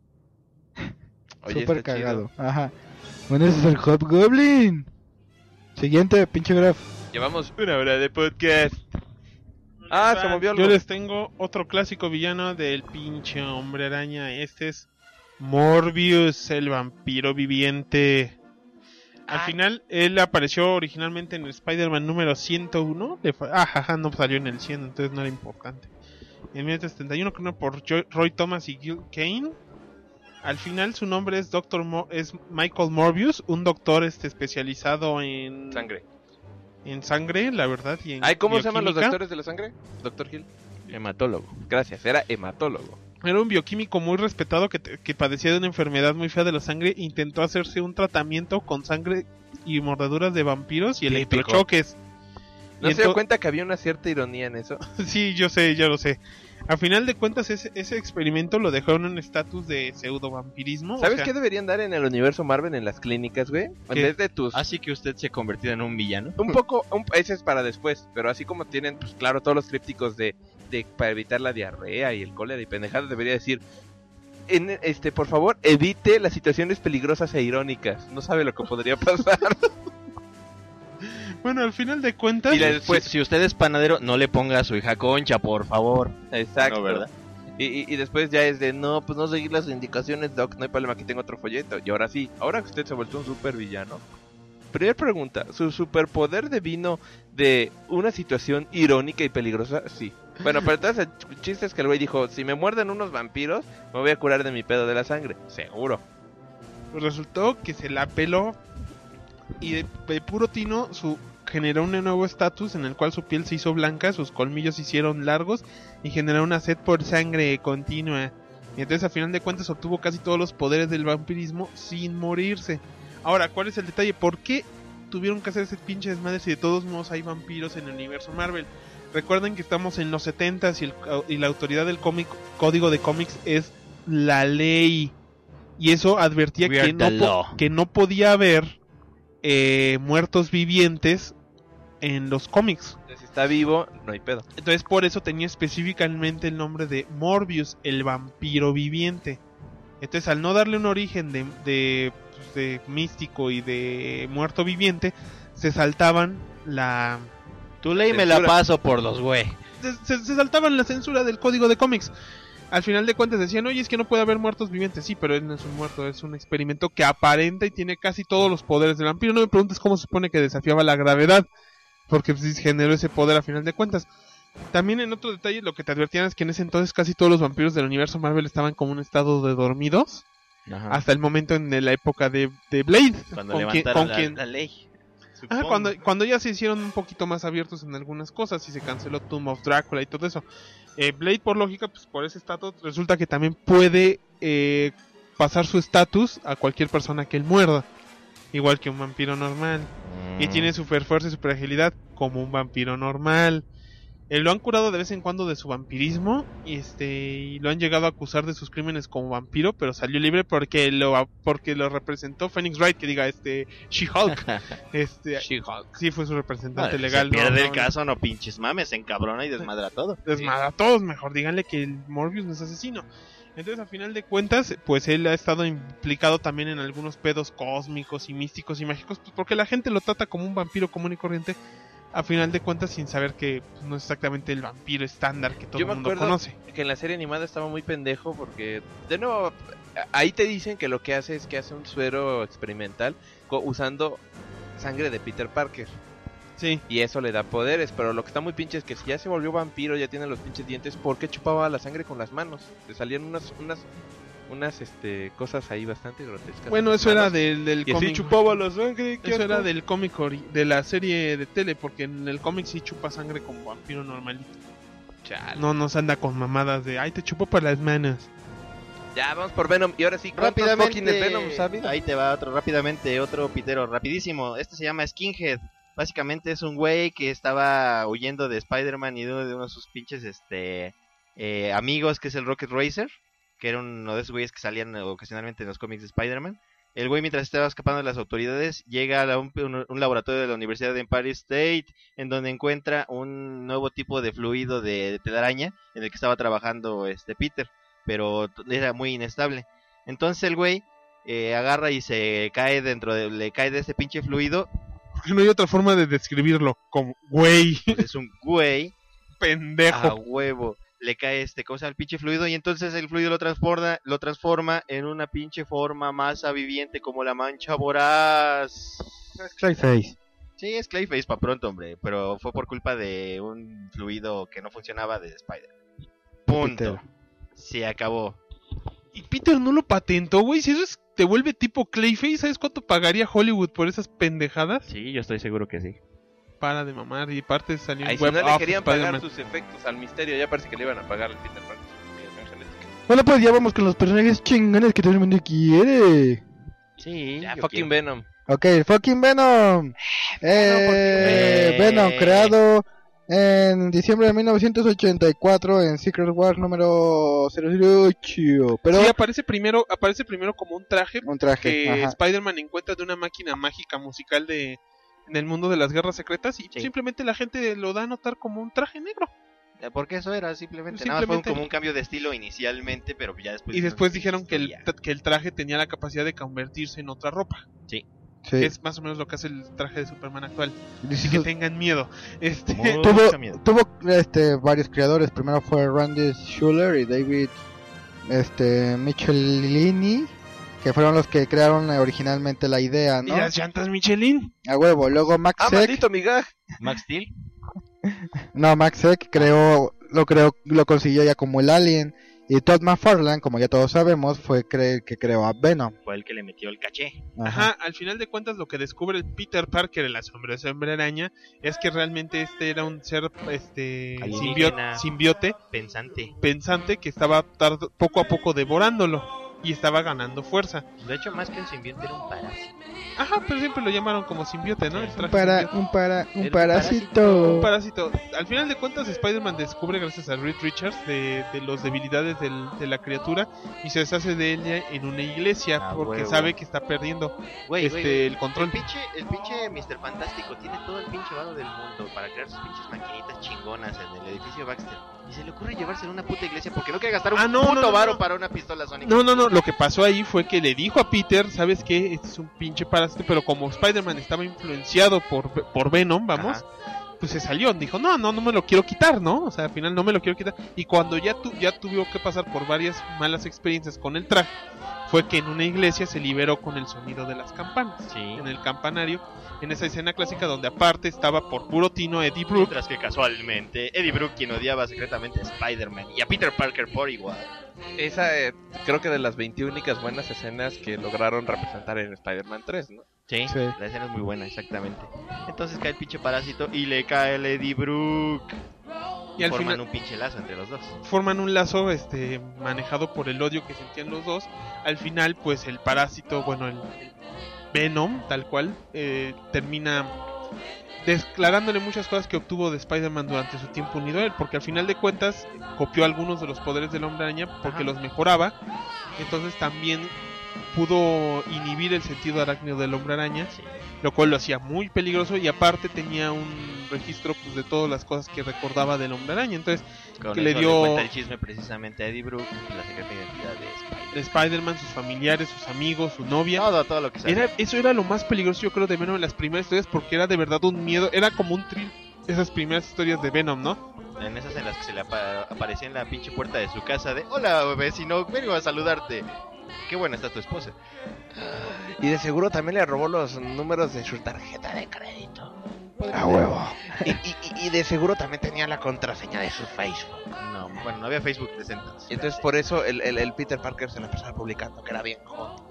Oye, Súper está chido. cagado. Ajá. Bueno, ese es el Hobgoblin. Siguiente, pinche graf. Llevamos una hora de podcast. Ah, se movió algo. Yo les tengo otro clásico villano del pinche hombre araña. Este es Morbius, el vampiro viviente. Al Ay. final, él apareció originalmente en el Spider-Man número ciento uno. Le fa- ah, jaja, no salió en el cien, entonces no era importante. En mil novecientos setenta y uno, creado por Jo- Roy Thomas y Gil Kane. Al final, su nombre es Doctor Mo- es Michael Morbius, un doctor este especializado en Sangre. en sangre, la verdad. Y en Ay, ¿cómo se llaman los bioquímica. doctores de la sangre? Doctor Hill. Hematólogo. Gracias, era hematólogo. Era un bioquímico muy respetado que, te- que padecía de una enfermedad muy fea de la sangre. Intentó hacerse un tratamiento con sangre y mordeduras de vampiros y Típico. electrochoques. ¿No Y se dio ento- cuenta que había una cierta ironía en eso? Sí, yo sé, ya lo sé. A final de cuentas, ese, ese experimento lo dejó en un estatus de pseudo vampirismo. ¿Sabes qué deberían dar en el universo Marvel en las clínicas, güey? En ¿Qué? vez de tus... Así que usted se ha convertido en un villano. Un poco, un- ese es para después, pero así como tienen, pues claro, todos los trípticos de, de para evitar la diarrea y el cólera y pendejadas, debería decir, en, este, por favor, evite las situaciones peligrosas e irónicas. No sabe lo que podría pasar. Bueno, al final de cuentas, Y la- Si- después- si, si usted es panadero, no le ponga a su hija Concha, por favor. Exacto. No, ¿verdad? Y, y, y después ya es de, no, pues no seguir las indicaciones, Doc, no hay problema, aquí tengo otro folleto. Y ahora sí, ahora que usted se ha vuelto un super villano. Primera pregunta, ¿su superpoder devino de una situación irónica y peligrosa? Sí. Bueno, pero entonces el chiste es que el güey dijo, si me muerden unos vampiros, me voy a curar de mi pedo de la sangre. Seguro. pues resultó que se la peló y de, de puro tino su generó un nuevo estatus en el cual su piel se hizo blanca, sus colmillos se hicieron largos y generó una sed por sangre continua. Y entonces a final de cuentas obtuvo casi todos los poderes del vampirismo sin morirse. Ahora, ¿cuál es el detalle? ¿Por qué tuvieron que hacer ese pinche desmadre si de todos modos hay vampiros en el universo Marvel? Recuerden que estamos en los setentas y, el, y la autoridad del cómic, código de cómics es la ley. Y eso advertía We are que no, the po- law. que no podía haber eh, muertos vivientes en los cómics. Entonces, está vivo, no hay pedo. Entonces por eso tenía específicamente el nombre de Morbius, el vampiro viviente. Entonces al no darle un origen de, de, pues, de místico y de muerto viviente, se saltaban la... Tu ley me la paso por los güey. Se, se, se saltaban la censura del código de cómics. Al final de cuentas decían, oye, es que no puede haber muertos vivientes. Sí, pero él no es un muerto, es un experimento que aparenta y tiene casi todos los poderes del vampiro. No me preguntes cómo se supone que desafiaba la gravedad, porque pues, generó ese poder a final de cuentas. También en otro detalle lo que te advertían es que en ese entonces casi todos los vampiros del universo Marvel estaban como en un estado de dormidos. Ajá. Hasta el momento en la época de, de Blade. Cuando con levantaron quien, con la, quien... la ley. Ah, cuando, cuando ya se hicieron un poquito más abiertos en algunas cosas y se canceló Tomb of Drácula y todo eso. Eh, Blade, por lógica, pues por ese estatus, resulta que también puede eh, pasar su estatus a cualquier persona que él muerda. Igual que un vampiro normal. Mm. Y tiene super fuerza y super agilidad como un vampiro normal. Eh, lo han curado de vez en cuando de su vampirismo y este y lo han llegado a acusar de sus crímenes como vampiro, pero salió libre porque lo porque lo representó Phoenix Wright, que diga este She-Hulk. este She-Hulk. Sí, fue su representante Vale, legal. Se pierde no, el no, caso, no pinches mames, se encabrona y desmadra todo. Desmadra a todos, mejor díganle que el Morbius no es asesino. Entonces, a final de cuentas, pues él ha estado implicado también en algunos pedos cósmicos y místicos y mágicos, pues porque la gente lo trata como un vampiro común y corriente. A final de cuentas, sin saber que pues, no es exactamente el vampiro estándar que todo Yo el me mundo acuerdo conoce. Que en la serie animada estaba muy pendejo porque, de nuevo, ahí te dicen que lo que hace es que hace un suero experimental co- usando sangre de Peter Parker. Sí. Y eso le da poderes, pero lo que está muy pinche es que si ya se volvió vampiro, ya tiene los pinches dientes, ¿por qué chupaba la sangre con las manos? Le salían unas unas unas este cosas ahí bastante grotescas. Bueno, eso era del, del y cómic. así chupaba la sangre. Eso era del cómic ori- de la serie de tele, porque en el cómic sí chupa sangre como vampiro normalito. Chale. No nos anda con mamadas de, ay, te chupo por las manos. Ya, vamos por Venom. Y ahora sí, ¿cuántos fucking Venom sabes? Ahí te va otro, rápidamente, otro pitero, rapidísimo. Este se llama Skinhead. Básicamente es un güey que estaba huyendo de Spider-Man y de uno de, uno de sus pinches este eh, amigos, que es el Rocket Racer, que era uno de esos güeyes que salían ocasionalmente en los cómics de Spider-Man. El güey, mientras estaba escapando de las autoridades, llega a un, un, un laboratorio de la Universidad de Empire State, en donde encuentra un nuevo tipo de fluido de, de telaraña, en el que estaba trabajando este Peter, pero era muy inestable. Entonces el güey eh, agarra y se cae dentro de, le cae de ese pinche fluido. Porque no hay otra forma de describirlo, como güey. Pues es un güey pendejo. A huevo. Le cae este cosa al pinche fluido y entonces el fluido lo transforma, lo transforma en una pinche forma masa viviente como la mancha voraz. Es Clayface. Sí, es Clayface para pronto, hombre, pero fue por culpa de un fluido que no funcionaba de Spider. Punto. Peter. Se acabó. Y Peter no lo patentó, güey. Si eso es, te vuelve tipo Clayface, ¿sabes cuánto pagaría Hollywood por esas pendejadas? Sí, yo estoy seguro que sí. Para de mamar, y parte salió Ahí en si web no le off querían Spider-Man. pagar sus efectos al misterio, ya parece que le iban a pagar al Peter Parker su modificación genética. Bueno, pues ya vamos con los personajes chingones que todo el mundo quiere. Sí, ya, yo fucking quiero. Venom. Ok, fucking Venom. Eh, Venom, creado en diciembre de mil novecientos ochenta y cuatro en Secret Wars número cero cero ocho. Pero Sí, aparece primero, aparece primero como un traje, un traje, que ajá. Spider-Man encuentra de una máquina mágica musical de en el mundo de las guerras secretas y Sí. simplemente la gente lo da a notar como un traje negro. Porque eso era simplemente, nada más Simplemente- fue un, como un cambio de estilo inicialmente, pero ya después Y después dijeron que el, historia. que el traje tenía la capacidad de convertirse en otra ropa. Sí. Sí. Es más o menos lo que hace el traje de Superman actual. Dice- Así que tengan miedo. Este, Muy- tuvo, mucho miedo. tuvo este varios creadores. Primero fue Randy Schuller y David este Michelini, que fueron los que crearon originalmente la idea, y ¿no? las llantas Michelin. A huevo. Luego Max Ah, Seck, maldito migaj. Max Steel. no, Max Seck creó, lo creó, lo consiguió ya como el Alien. Y Todd McFarlane, como ya todos sabemos, fue cre- el que creó a Venom. Fue el que le metió el caché. Ajá, al final de cuentas lo que descubre el Peter Parker en la sombra de Hombre Araña es que realmente este era un ser este Alienígena. simbio- simbiote Pensante. pensante que estaba tard- poco a poco devorándolo y estaba ganando fuerza. De hecho, más que un simbionte era un parásito. Ajá, pero siempre lo llamaron como simbiote, ¿no? El traje Para, simbiote. un para, un El parásito. Un parásito. Al final de cuentas, Spider-Man descubre, gracias a Reed Richards, de, de las debilidades del, de la criatura y se deshace de ella en una iglesia Ah, porque huevo. sabe que está perdiendo Güey, este güey, güey. el control. El pinche, el pinche mister Fantástico tiene todo el pinche varo del mundo para crear sus pinches maquinitas chingonas en el edificio Baxter. Y se le ocurre llevarse en una puta iglesia porque no quiere gastar un Ah, no, puto no, no, varo no. para una pistola sónica. No, no, no, lo que pasó ahí fue que le dijo a Peter, ¿sabes qué? Este es un pinche parásito, pero como Spider-Man estaba influenciado por, por Venom, vamos, Ajá. pues se salió, dijo, no, no, no me lo quiero quitar, ¿no? O sea, al final no me lo quiero quitar. Y cuando ya, tu, ya tuvo que pasar por varias malas experiencias con el traje, fue que en una iglesia se liberó con el sonido de las campanas, Sí. en el campanario, en esa escena clásica donde aparte estaba por puro tino Eddie Brooke. Mientras que casualmente Eddie Brooke, quien odiaba secretamente a Spider-Man y a Peter Parker por igual. Esa eh, creo que de las veintiuna únicas buenas escenas que lograron representar en Spider-Man tres, ¿no? Sí, Sí. la escena es muy buena, exactamente. Entonces cae el pinche parásito y le cae el Eddie Brooke. Y al Forman final un pinche lazo entre los dos. forman un lazo este manejado por el odio que sentían los dos. Al final, pues el parásito, bueno, el Venom, tal cual, eh, termina declarándole muchas cosas que obtuvo de Spider-Man durante su tiempo unido a él, porque al final de cuentas copió algunos de los poderes del Hombre Araña porque Ajá. los mejoraba. Entonces también pudo inhibir el sentido arácnido del Hombre Araña, Sí. lo cual lo hacía muy peligroso, y aparte tenía un registro pues de todas las cosas que recordaba del Hombre Araña. Entonces Con que eso le dio- cuenta el chisme precisamente a Eddie Brooke y la secreta identidad de Spider-Man. Spider-Man, sus familiares, sus amigos, su novia. Todo, todo lo que sea. Era, eso era lo más peligroso, yo creo, de Venom en las primeras historias, porque era de verdad un miedo, era como un thrill, esas primeras historias de Venom, ¿no? En esas en las que se le apa- aparecía en la pinche puerta de su casa de hola vecino, vengo a saludarte. Qué buena está tu esposa. Y de seguro también le robó los números de su tarjeta de crédito. A huevo. Y, y, y- y de seguro también tenía la contraseña de su Facebook. No, bueno, no había Facebook desde entonces. Y entonces por eso el, el, el Peter Parker se la pasaba publicando, que era bien joto.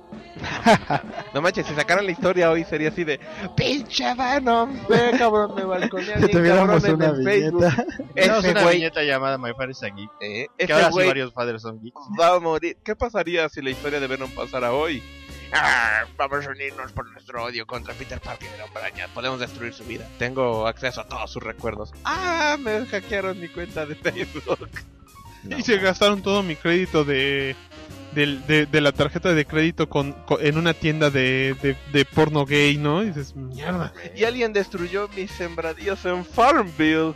No manches, si sacaran la historia hoy sería así de pinche Venom, ve cabrón, me balconea Si bien tuviéramos cabrón en una el Facebook. viñeta. Tenemos Ese una güey, viñeta llamada My Father is a Geek. eh, Que ese ahora sí güey varios padres son geeks. va a morir. ¿Qué pasaría si la historia de Venom pasara hoy? Ah, vamos a unirnos por nuestro odio contra Peter Parker y la Hombre Araña. Podemos destruir su vida. Tengo acceso a todos sus recuerdos. Ah, me hackearon mi cuenta de Facebook. Y se gastaron todo mi crédito de del- de, de la tarjeta de crédito con, con- en una tienda de, de, de porno gay, ¿no? Y dices, mierda. Y alguien destruyó mis sembradíos en Farmville.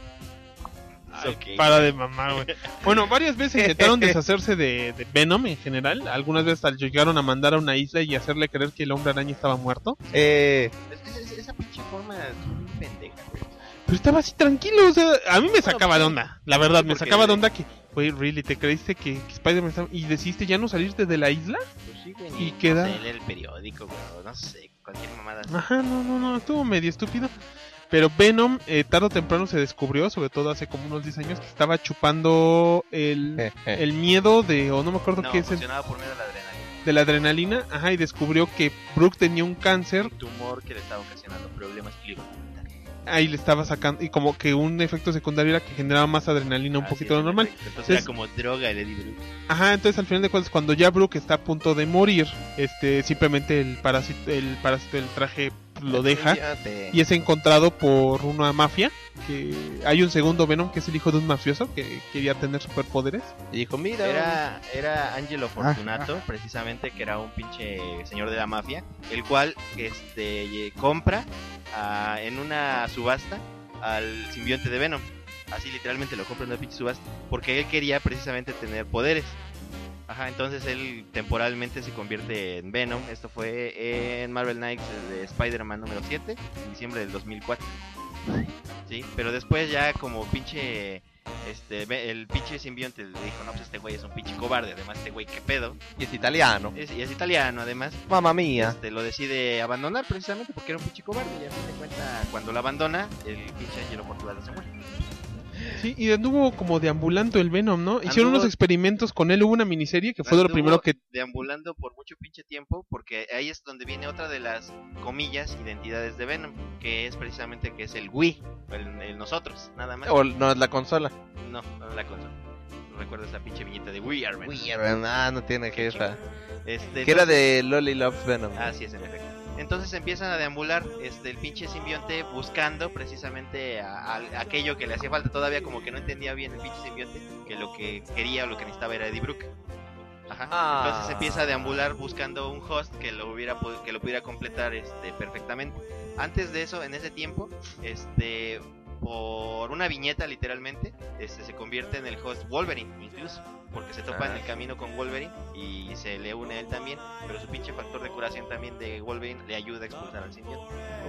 Ay, ok. Para de mamar, güey. Bueno, varias veces intentaron deshacerse de, de Venom en general. Algunas veces hasta llegaron a mandar a una isla y hacerle creer que el Hombre Araña estaba muerto. Eh, Es- es- esa pinche forma es muy pendeja, güey. Pero estaba así tranquilo, o sea, a mí me sacaba de onda. La verdad, Sí, me porque- sacaba de onda que, güey, really, ¿te creíste que, que Spider-Man estaba... y decidiste ya no salirte de la isla? Pues sí, güey, Y no queda- sé, leer el periódico, güey, o no sé, cualquier mamada. así. Ajá, no, no, no, estuvo medio estúpido. Pero Venom, eh, tarde o temprano se descubrió, sobre todo hace como unos diez años, que estaba chupando el, el miedo de, o no me acuerdo No, qué es, el- funcionaba por medio de la adrenalina. de la adrenalina, ajá, y descubrió que Brooke tenía un cáncer, Un tumor que le estaba ocasionando problemas y le iba a matar. ahí le estaba sacando, y como que un efecto secundario era que generaba más adrenalina un Así poquito es, de lo normal. Entonces Entonces- era como droga el Eddie Brooke. Ajá, entonces al final de cuentas, cuando ya Brooke está a punto de morir, este, simplemente el parásito, el parásito del traje lo deja y es encontrado por una mafia. Que hay un segundo Venom que es el hijo de un mafioso que quería tener superpoderes. y dijo, mira, Era, era Angelo Fortunato, precisamente, que era un pinche señor de la mafia, el cual este compra ah, en una subasta al simbionte de Venom. Así literalmente lo compra en una pinche subasta, porque él quería precisamente tener poderes. Ajá, entonces él temporalmente se convierte en Venom. Esto fue en Marvel Knights de Spider-Man número siete, en diciembre del dos mil cuatro. Sí, pero después ya como pinche este ve- el pinche simbionte le dijo, no, pues este güey es un pinche cobarde, además este güey qué pedo. y es italiano. Es, y es italiano además. Mamma mía. Este, lo decide abandonar precisamente porque era un pinche cobarde y a fin de cuenta cuando lo abandona el pinche Angelo Fortunato se muere. Sí, y anduvo como deambulando el Venom, ¿no? Hicieron Anduvo- unos experimentos con él, hubo una miniserie que fue de lo Anduvo primero que... deambulando por mucho pinche tiempo porque ahí es donde viene otra de las comillas identidades de Venom, que es precisamente que es el Wii, el, el nosotros, nada más. O no es la consola. No, no es la consola. ¿Recuerdas la pinche viñeta de We Are Venom? Weird, ah, no tiene que esa. Este, Que era entonces- de Lolly Loves Venom. Ah, sí, es en efecto. Entonces empiezan a deambular este el pinche simbionte buscando precisamente a, a, aquello que le hacía falta. Todavía como que no entendía bien el pinche simbionte, que lo que quería o lo que necesitaba era Eddie Brook. Ajá. Ah. Entonces empieza a deambular buscando un host que lo hubiera que lo pudiera completar este perfectamente. Antes de eso, en ese tiempo, este por una viñeta literalmente, este se convierte en el host Wolverine incluso, porque se topa ah. en el camino con Wolverine y se le une a él también, pero su pinche factor de curación también de Wolverine le ayuda a expulsar al simbionte.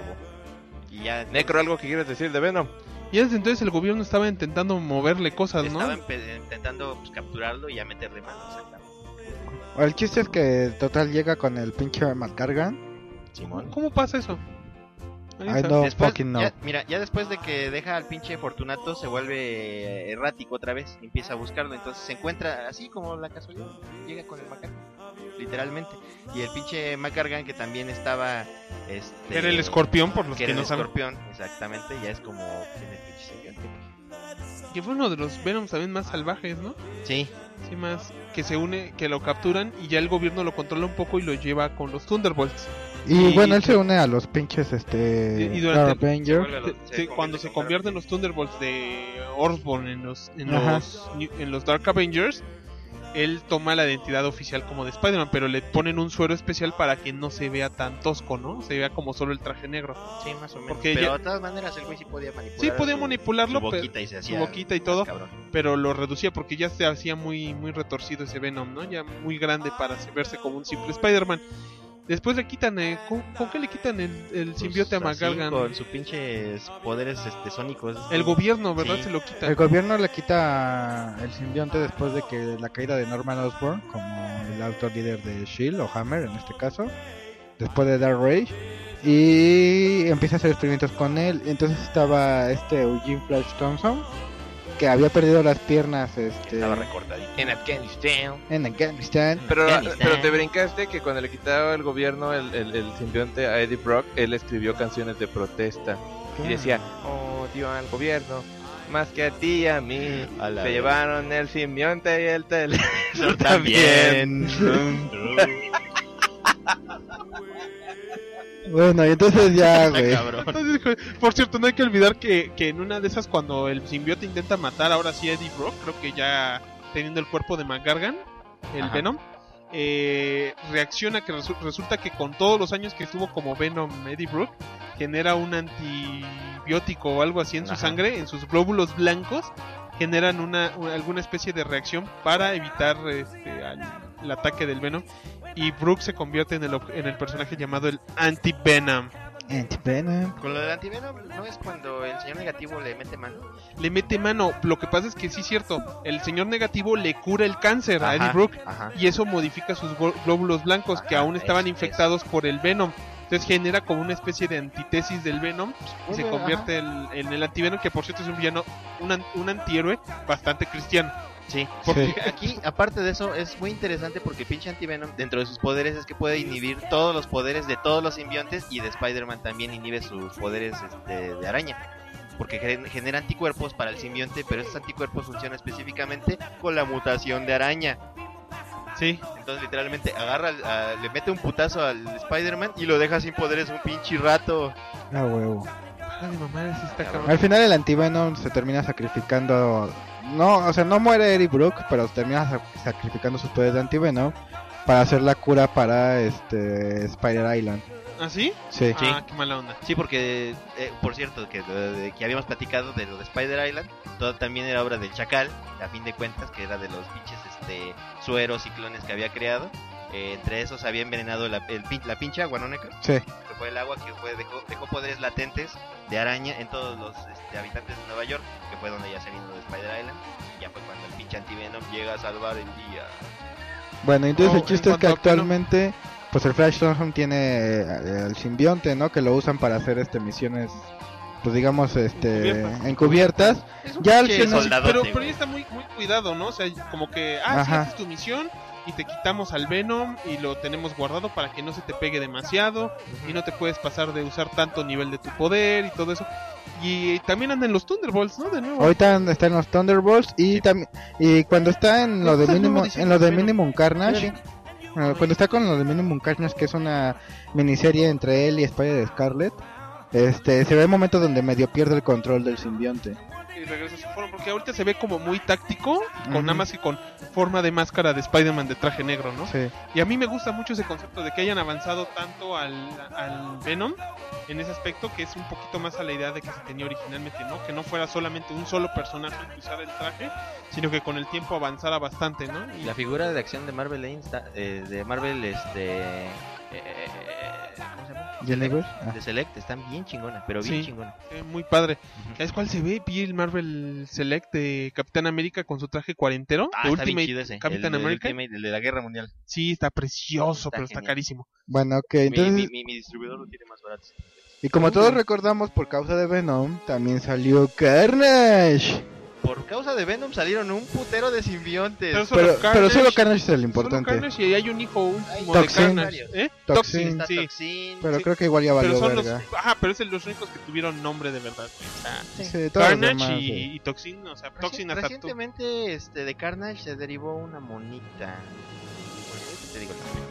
Y ya Necro, algo que quieres decir de Venom. Y desde entonces el gobierno estaba intentando moverle cosas, ¿no? Estaba empe- intentando pues, capturarlo y ya meterle mano, exactamente. El chiste es que total llega con el pinche McGargan. Simón. ¿Cómo pasa eso? I don't después, fucking know. Ya, mira, ya después de que deja al pinche Fortunato se vuelve errático otra vez, empieza a buscarlo, entonces se encuentra así como la casualidad, llega con el McGargan, literalmente. Y el pinche McGargan que también estaba este era el escorpión, por los que, que era no el saben. Escorpión, exactamente, ya es como en el pinche simbionte. Que fue uno de los Venoms también más salvajes, ¿no? Sí. Sí, más que se une, que lo capturan y ya el gobierno lo controla un poco y lo lleva con los Thunderbolts. Y, y bueno, él se une a los pinches este y, y durante Avengers. Se, se, cuando se convierten los Thunderbolts de Osborn en los en los, en los Dark Avengers, él toma la identidad oficial como de Spider-Man, pero le ponen un suero especial para que no se vea tan tosco, ¿no? Se vea como solo el traje negro. Sí, más o menos. Porque pero ya... de todas maneras el güey sí podía manipular. Sí, podía su, manipularlo, su boquita pero, y se hacía su boquita y todo, cabrón. Pero lo reducía porque ya se hacía muy muy retorcido ese Venom, ¿no? Ya muy grande para verse como un simple Spider-Man. Después le quitan, eh, ¿con, ¿con qué le quitan el, el pues simbiote a McGargan? Con sus pinches poderes este, sónicos. El gobierno, ¿verdad? Sí. Se lo quita. El gobierno le quita el simbionte después de que la caída de Norman Osborn, como el alto líder de S H I E L D, o Hammer en este caso, después de Dark Rage, y empieza a hacer experimentos con él. Entonces estaba este Eugene Flash Thompson, que había perdido las piernas, este, estaba recortadito en Afganistán. En Afganistán. Pero, Afganistán. pero te brincaste que cuando le quitaba el gobierno el, el, el simbionte a Eddie Brock, él escribió canciones de protesta y decía, odio al gobierno más que a ti y a mí. A Se vez. llevaron el simbionte y el televisor también. Bueno, y entonces ya, güey. Entonces, por cierto, no hay que olvidar que, que en una de esas, cuando el simbionte intenta matar ahora sí a Eddie Brock, creo que ya teniendo el cuerpo de McGargan, el Ajá. Venom, eh, reacciona que resu- resulta que con todos los años que estuvo como Venom Eddie Brock, genera un antibiótico o algo así en su Ajá. sangre, en sus glóbulos blancos, generan una, una alguna especie de reacción para evitar este, al, el ataque del Venom. Y Brook se convierte en el, en el personaje llamado el Anti-Venom. Anti-Venom. Con lo del antivenom, ¿no es cuando el señor negativo le mete mano? Le mete mano. Lo que pasa es que sí es cierto. El señor negativo le cura el cáncer Ajá, a Eddie Brook. ajá. Y eso modifica sus glo- glóbulos blancos que Ajá, aún estaban eso, infectados por el Venom. Entonces genera como una especie de antítesis del Venom y se Ajá. convierte el- en el antivenom, que por cierto es un villano, un, an- un antihéroe bastante cristiano. Sí, Porque Sí. aquí, aparte de eso, es muy interesante porque el pinche antivenom, dentro de sus poderes, es que puede inhibir todos los poderes de todos los simbiontes, y de Spider-Man también inhibe sus poderes este, de araña. Porque gen- genera anticuerpos para el simbionte, pero esos anticuerpos funcionan específicamente con la mutación de araña. sí, Entonces literalmente agarra, al- a- le mete un putazo al Spider-Man y lo deja sin poderes un pinche rato. Ah, huevo. para de mamar, sí está cabrón. Al final el anti-Venom se termina sacrificando. No, o sea, no muere Eddie Brook, pero termina sa- sacrificando sus poderes de anti-Venom para hacer la cura para este Spider Island. ¿Ah, sí? Sí. Sí. Ah, qué mala onda. Sí, porque, eh, por cierto, que, de, que habíamos platicado de lo de Spider Island, todo también era obra del Chacal, a fin de cuentas, que era de los pinches este, sueros, ciclones que había creado. Eh, entre esos había envenenado la, el, pin- la pinche agua, ¿no, Necro? Sí. Que fue el agua que fue, dejó, dejó poderes latentes de araña en todos los este, habitantes de Nueva York, que fue donde ya se vino de Spider Island. Y ya fue cuando el pinche antivenom llega a salvar el día. Bueno, entonces Oh, el chiste en es que cuanto a Venom- actualmente, pues el Flash Thompson tiene eh, el simbionte, ¿no? Que lo usan para hacer este misiones, pues digamos, este, Encubiertas. encubiertas. Es un Ya al pinche final- soldadote, Pero, pero güey. ya está muy, muy cuidado, ¿no? O sea, como que, ah, sí, Ajá. haces tu misión y te quitamos al Venom y lo tenemos guardado para que no se te pegue demasiado y no te puedes pasar de usar tanto nivel de tu poder y todo eso. Y también andan los Thunderbolts, ¿no? De nuevo. Ahorita está en los Thunderbolts y Sí. también y cuando está en lo de Está el nuevo Minimum, diseño en lo de de Venom. Minimum Carnage, Bueno, cuando está con lo de Minimum Carnage, que es una miniserie entre él y Spider Scarlet, este, se ve momentos donde medio pierde el control del simbionte. Y regresa a su forma, porque ahorita se ve como muy táctico, con Ujú. nada más que con forma de máscara de Spider-Man de traje negro, ¿no? Sí. Y a mí me gusta mucho ese concepto de que hayan avanzado tanto al, al Venom en ese aspecto, que es un poquito más a la idea de que se tenía originalmente, ¿no? Que no fuera solamente un solo personaje que usara el traje, sino que con el tiempo avanzara bastante, ¿no? Y La figura de acción de Marvel Insta, eh, de Marvel, este... Eh, ¿Cómo se llama? Universe, ah. De Select, están bien chingonas, pero bien Sí. chingonas. eh, muy padre. Ujú. ¿Sabes cuál se ve? Vi el Marvel Select de Capitán América con su traje cuarentero. Ah, de está bien Ultimate chido ese. Capitán el, el America. Ultimate, el de la Guerra Mundial. Sí, está precioso, Está pero está genial. carísimo. Bueno, ok, Mi, entonces... mi, mi, mi distribuidor lo tiene más barato. Y como todos recordamos, por causa de Venom, también salió Carnage. Por causa de Venom salieron un putero de simbiontes. Pero solo Pero, Carnage- pero solo Carnage es el Solo importante. Carnage y hay un hijo último Toxin. de Carnage. ¿Eh? Toxin. Toxin, Está sí. Toxin. Pero sí. creo que igual ya Pero valió son los, verga. ajá, pero es el- los únicos que tuvieron nombre de verdad. güey. O sea, Sí, todos los Carnage demás, y, sí. y Toxin, o sea, Reci- Toxin hasta tu- Recientemente este, de Carnage se derivó una monita. Bueno, ahorita te digo el nombre.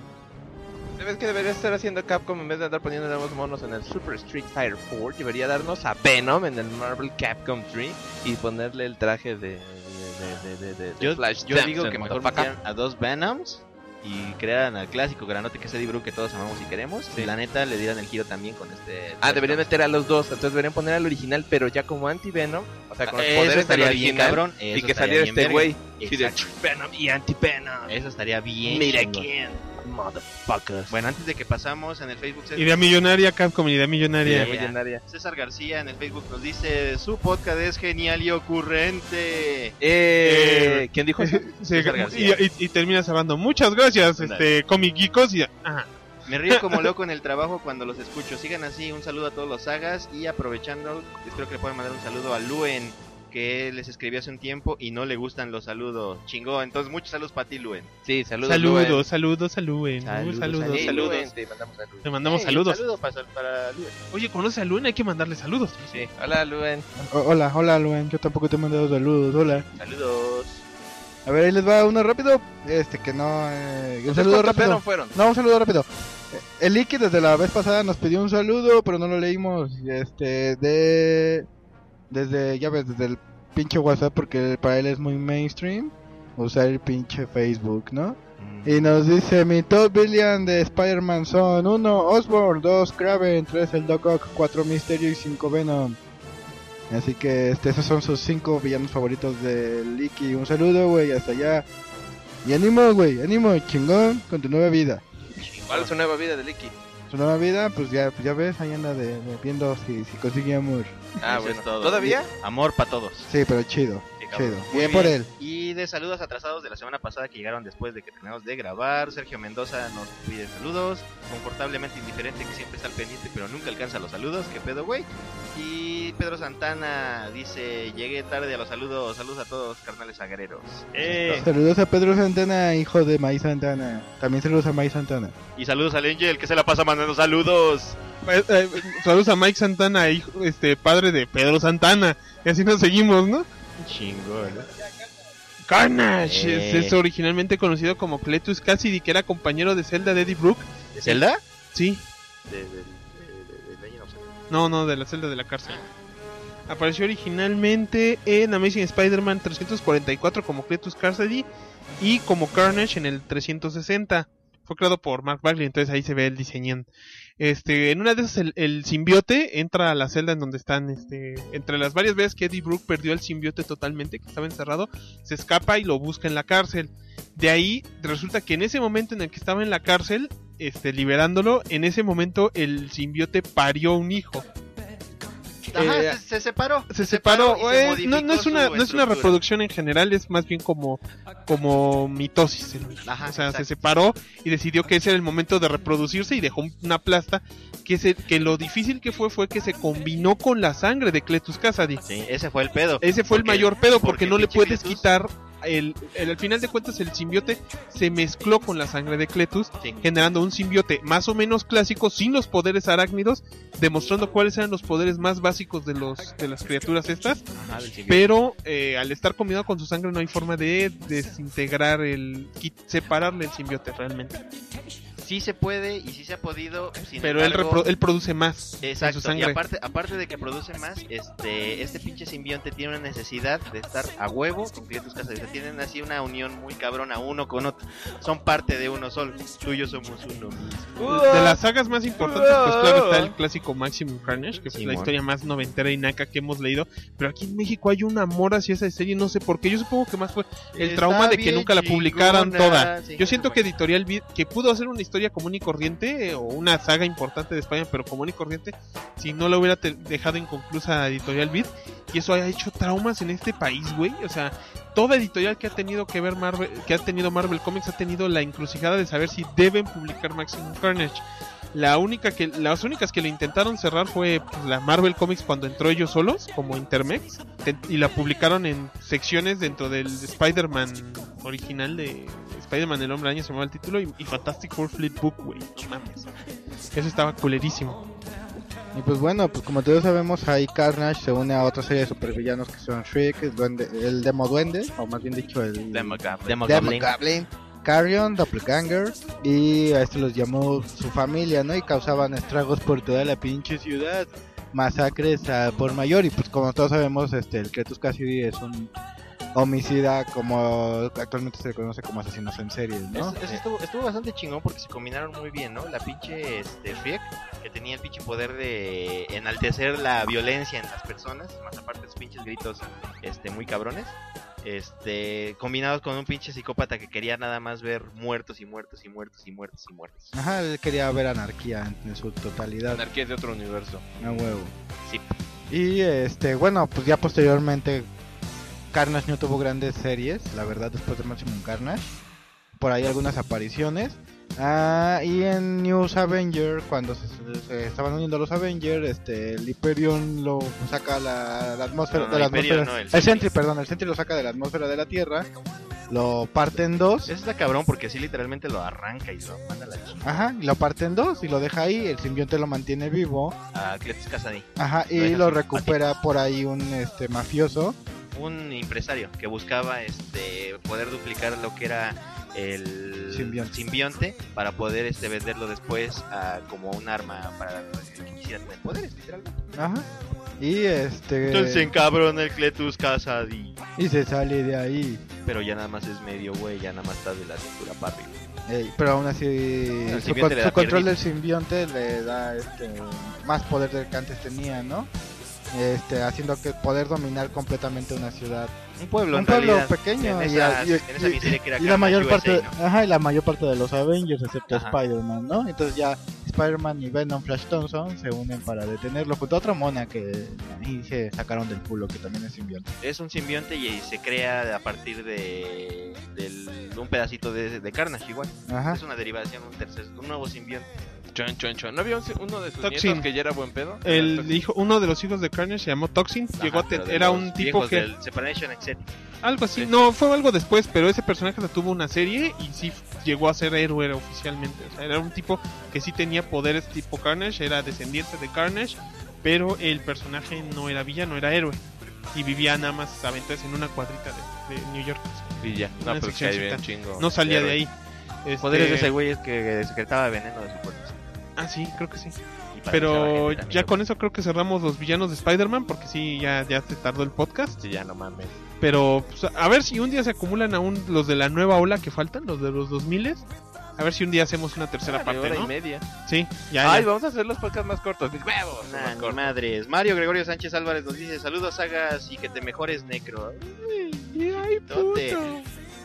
¿Sabes qué debería estar haciendo Capcom en vez de andar poniendo nuevos monos en el Super Street Fighter cuatro? Debería darnos a Venom en el Marvel Capcom tres y ponerle el traje de, de, de, de, de, de Yo, Flash yo Thompson, digo que mejor motherfucker. metieran a dos Venoms y crearan al clásico granote que es Eddie Brooke que todos amamos y queremos. Sí. Y la neta le dieran el giro también con este. Ah, deberían meter a los dos, entonces deberían poner al original, pero ya como anti-Venom, o sea, con los Eso poderes del estaría bien original, cabrón. y eso que estaría saliera bien este verga. güey, así de Exacto. Venom y anti-Venom. Eso estaría bien. Mira chingón. quién, motherfuckers. Bueno, antes de que pasamos en el Facebook, Idea millonaria, Capcom, idea millonaria. Idea millonaria. César García en el Facebook nos dice: su podcast es genial y ocurrente. Eh, ¿Quién dijo eso? Sí, César y, García. y, y terminas hablando. Muchas gracias, Ándale. este, Comic Geekos. Y, ajá. Me río como loco en el trabajo cuando los escucho. Sigan así, un saludo a todos los sagas. Y aprovechando, espero que le puedan mandar un saludo a Luen, que les escribí hace un tiempo y no le gustan los saludos. Chingó, entonces muchos saludos para ti, Luen. Sí, saludos. Saludos, Luen. saludos, saludos, Saludos, saludos, saludos. Sí, saludos. Luen, te mandamos saludos. Te mandamos Hey, saludos. Un saludo para, para Luen. Oye, ¿conoces a Luen? Hay que mandarle saludos. Sí, hola Luen. O- hola, hola, Luen. Yo tampoco te he mandado saludos. Hola. Saludos. A ver, ahí les va uno rápido. Este que no. Eh, un ¿Ustedes saludo cuántos rápido. Venom fueron? No, un saludo rápido. Eh, El Iki desde la vez pasada nos pidió un saludo, pero no lo leímos. Este, de. Desde, ya ves, desde el pinche WhatsApp, porque para él es muy mainstream usar el pinche Facebook, ¿no? Y nos dice: mi top billion de Spider-Man son uno Osborn, dos Kraven, tres el Doc Ock, cuatro Mysterio y cinco Venom. Así que este, esos son sus cinco villanos favoritos del Iki. Un saludo, güey, hasta allá. Y ánimo, güey, ánimo, chingón, con tu nueva vida. ¿Cuál es su nueva vida de Licky? Su nueva vida, pues ya, ya ves, ahí anda de, de viendo si, si consigue amor. Ah, Eso bueno. es todo. ¿Todavía? Amor para todos. Sí, pero chido, Qué cabrón. chido. Muy Bien por él. Y de saludos atrasados de la semana pasada que llegaron después de que terminamos de grabar. Sergio Mendoza nos pide saludos. Confortablemente indiferente, que siempre está al pendiente, pero nunca alcanza los saludos. ¿Qué pedo, güey? Y Pedro Santana dice: llegué tarde a los saludos. Saludos a todos, carnales agreros. Eh. Saludos a Pedro Santana, hijo de Maíz Santana. También saludos a Maíz Santana. Y saludos al Angel, que se la pasa mandando saludos. Eh, eh, saludos a Mike Santana, hijo, este, padre de Pedro Santana. Y así nos seguimos, ¿no? Chingón. Carnage Eh. es, es originalmente conocido como Cletus Cassidy, que era compañero de Zelda de Eddie Brooke. ¿De Zelda? Sí, De, de, de, de, de Legend of Zelda. no, no, de la celda de la cárcel. Apareció originalmente en Amazing Spider-Man trescientos cuarenta y cuatro como Cletus Cassidy y como Carnage en el trescientos sesenta. Fue creado por Mark Bagley, entonces ahí se ve el diseño. Este, en una de esas el, el simbiote entra a la celda en donde están, este, entre las varias veces que Eddie Brooke perdió el simbiote totalmente, que estaba encerrado, se escapa y lo busca en la cárcel. De ahí resulta que en ese momento en el que estaba en la cárcel, este, liberándolo, en ese momento el simbiote parió un hijo. Ajá, Eh, se, se separó. Se separó, y se eh, no, no es modificó una su no es una estructura. reproducción en general, es más bien como como mitosis. el- Ajá, o sea, exacto. se separó y decidió que ese era el momento de reproducirse y dejó una plasta que se, que lo difícil que fue fue que se combinó con la sangre de Cletus Cassidy. Sí, ese fue el pedo. Ese fue el Porque- mayor pedo porque, porque no le pinche puedes Cletus- quitar el, el, al final de cuentas el simbionte se mezcló con la sangre de Cletus, sí. generando un simbionte más o menos clásico, sin los poderes arácnidos, demostrando cuáles eran los poderes más básicos de los de las criaturas estas. Ajá, pero eh, al estar combinado con su sangre no hay forma de desintegrar el, separarle el simbionte realmente. Sí se puede y sí se ha podido, sin pero embargo, él, repro- él produce más. Exacto, en su sangre. Y aparte, aparte de que produce más, este este pinche simbionte tiene una necesidad de estar a huevo con Cletus Kasady. O sea, tienen así una unión muy cabrona uno con otro. Son parte de uno solo. Tú y yo somos uno mismo. De las sagas más importantes, pues claro está el clásico Maximum Carnage, que es sí, la bueno. historia más noventera y naca que hemos leído. Pero aquí en México hay un amor hacia esa serie, no sé por qué. Yo supongo que más fue el está trauma de que nunca la publicaran chingona. toda. Sí, yo siento que Editorial Vid, que pudo hacer una historia común y corriente, o una saga importante de España, pero común y corriente, si no la hubiera te- dejado inconclusa Editorial Vid, y eso ha hecho traumas en este país, güey. O sea, toda editorial que ha tenido que ver Marvel, que ha tenido Marvel Comics, ha tenido la encrucijada de saber si deben publicar Maximum Carnage. La única que, las únicas que lo intentaron cerrar fue pues, la Marvel Comics cuando entró ellos solos, como Intermex, te, y la publicaron en secciones dentro del Spider-Man original de Spider-Man el Hombre Araña, se llamaba el título, y, y Fantastic Four Flip Book, güey, no mames. Eso estaba culerísimo. Y pues bueno, pues como todos sabemos, ahí Carnage se une a otra serie de supervillanos que son Shriek, el, duende, el Demo Duende, o más bien dicho el Demo Goblin, Demo Goblin, Carrion, Doppelganger, y a este los llamó su familia, ¿no? Y causaban estragos por toda la pinche ciudad, masacres a por mayor, y pues como todos sabemos, este el Cletus Kasady es un homicida, como actualmente se le conoce como asesinos en serie, ¿no? Eso, eso estuvo, estuvo bastante chingón porque se combinaron muy bien, ¿no? La pinche este, Shriek, que tenía el pinche poder de enaltecer la violencia en las personas, más aparte de sus pinches gritos este, muy cabrones, este combinados con un pinche psicópata que quería nada más ver muertos y muertos y muertos y muertos y muertos. Ajá, él quería ver anarquía en, en su totalidad. Anarquía es de otro universo. A huevo. Sí. Y este, bueno, pues ya posteriormente Carnage no tuvo grandes series, la verdad, después de Maximum Carnage. Por ahí algunas apariciones. Ah, y en News Avenger, cuando se, se estaban uniendo los Avengers, este, el Hyperion lo saca la, la atmósfera no, no, de la Hyperion, atmósfera. no, el, el Sentry, perdón, el Sentry lo saca de la atmósfera de la Tierra, lo parte en dos. Eso está cabrón porque sí literalmente lo arranca y lo manda a la chingada. Ajá, y lo parte en dos y lo deja ahí, el simbionte lo mantiene vivo. A Cletus Kasady. Ajá, y lo, lo recupera por ahí un este mafioso. Un empresario que buscaba este poder duplicar lo que era el simbionte, simbionte para poder este venderlo después a, como un arma para el que quisiera tener poderes, literalmente. Ajá. Y este Entonces se encabrona el Cletus Kasady y se sale de ahí. Pero ya nada más es medio güey, ya nada más está de la cintura para arriba. Ey, pero aún así su, con, su control del simbionte le da este más poder del que antes tenía, ¿no? Este, haciendo que poder dominar completamente una ciudad, un pueblo, un en pueblo realidad, pequeño en y, esa, y, en esa miseria que era y la mayor U S A, parte, ¿no? ajá, y la mayor parte de los Avengers excepto ajá. Spider-Man, ¿no? Entonces ya Spider-Man y Venom Flash Thompson se unen para detenerlo junto a otra mona que ahí se sacaron del culo, que también es simbionte. Es un simbionte y se crea a partir de, de un pedacito de, de Carnage igual. Ajá. Es una derivación, un tercer, un nuevo simbionte. Chon, chon, chon. ¿No había uno de sus Toxin, nietos que ya era buen pedo? El hijo, uno de los hijos de Carnage se llamó Toxin. Ajá, llegó a te, era un tipo que del Separation Exet. Algo así, sí. No, fue algo después, pero ese personaje se tuvo una serie y sí llegó a ser héroe oficialmente. O sea, era un tipo que sí tenía poderes tipo Carnage, era descendiente de Carnage, pero el personaje no era villano, era héroe. Y vivía nada más aventuras en una cuadrita de, de New York. Y ya, no, pero que hay bien chingo. No salía de ahí. Este... Poderes de ese güey es que secretaba veneno de su cuerpo. Ah, sí, creo que sí. Pero ya con eso creo que cerramos los villanos de Spider-Man, porque sí, ya, ya se tardó el podcast. Sí, ya no mames. Pero pues, a ver si un día se acumulan aún los de la nueva ola que faltan, los de los dos miles. A ver si un día hacemos una tercera ah, parte, hora ¿no? y media. Sí, ya. Ay, ya. vamos a hacer los podcasts más cortos. Mis huevos. Nah, más cortos. Madres. Mario Gregorio Sánchez Álvarez nos dice: saludos, sagas, y que te mejores, Necro. Ay, ay, puto.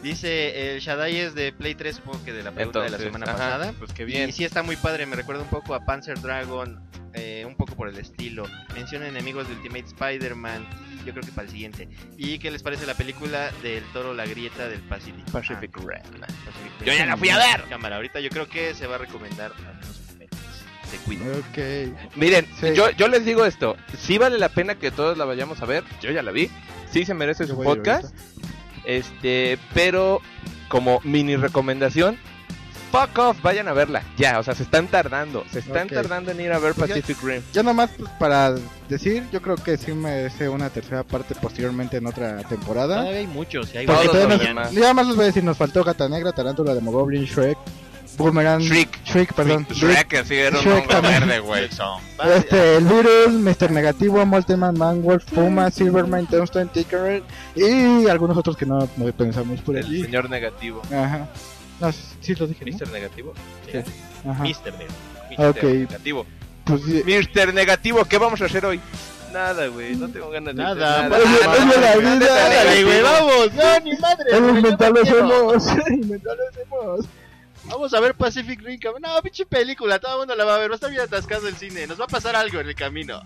Dice el Shaddai es de Play tres, supongo que de la pregunta Entonces, de la semana ajá, pasada. Pues que bien. Y sí está muy padre, me recuerda un poco a Panzer Dragon, eh, un poco por el estilo. Menciona enemigos de Ultimate Spider-Man, yo creo que para el siguiente. ¿Y qué les parece la película del Toro La Grieta del Pacific? Pacific ah, Rim. Pacific Yo ya la fui a ver. Cámara, ahorita yo creo que se va a recomendar a los se cuidan. Okay. Miren, sí. yo, yo les digo esto, sí vale la pena que todos la vayamos a ver, yo ya la vi, sí se merece yo su podcast. Este, pero como mini recomendación, fuck off, vayan a verla. Ya, o sea, se están tardando, se están Ok. tardando en ir a ver Pues ya- Pacific Rim. Ya nomás pues, para decir, yo creo que sí merece una tercera parte posteriormente en otra temporada. Todavía hay muchos. Y hay Porque Todos todavía los nos, demás. ya más les voy a decir, nos faltó Gata Negra, Tarántula, Demogoblin, Shrek, Boomerang, Shrek. Shrek, perdón, Shrek, así era un Shrek hongo también. verde, güey. Este, el Virus, mister Negativo, Molteman, Manwolf, Puma, Silverman, Tombstone, Tinkerer y algunos otros que no, no pensamos por El allí. señor negativo. Ajá. No, sí lo dije, ¿no? mister Negativo. Ajá. mister Negro. mister Ok. Negativo. Pues, sí. mister Negativo, ¿qué vamos a hacer hoy? Nada, güey, no tengo ganas de Nada, hacer pues, Oye, nada. oye, la Nada, vida, nada, dale, güey, negativo. vamos. No, ni madre. Hemos güey, yo inventado no los quiero. hemos. Inventado los hemos. Vamos a ver Pacific Rim, cabrón. No, pinche película, todo el mundo la va a ver. Va a estar bien atascado el cine. Nos va a pasar algo en el camino.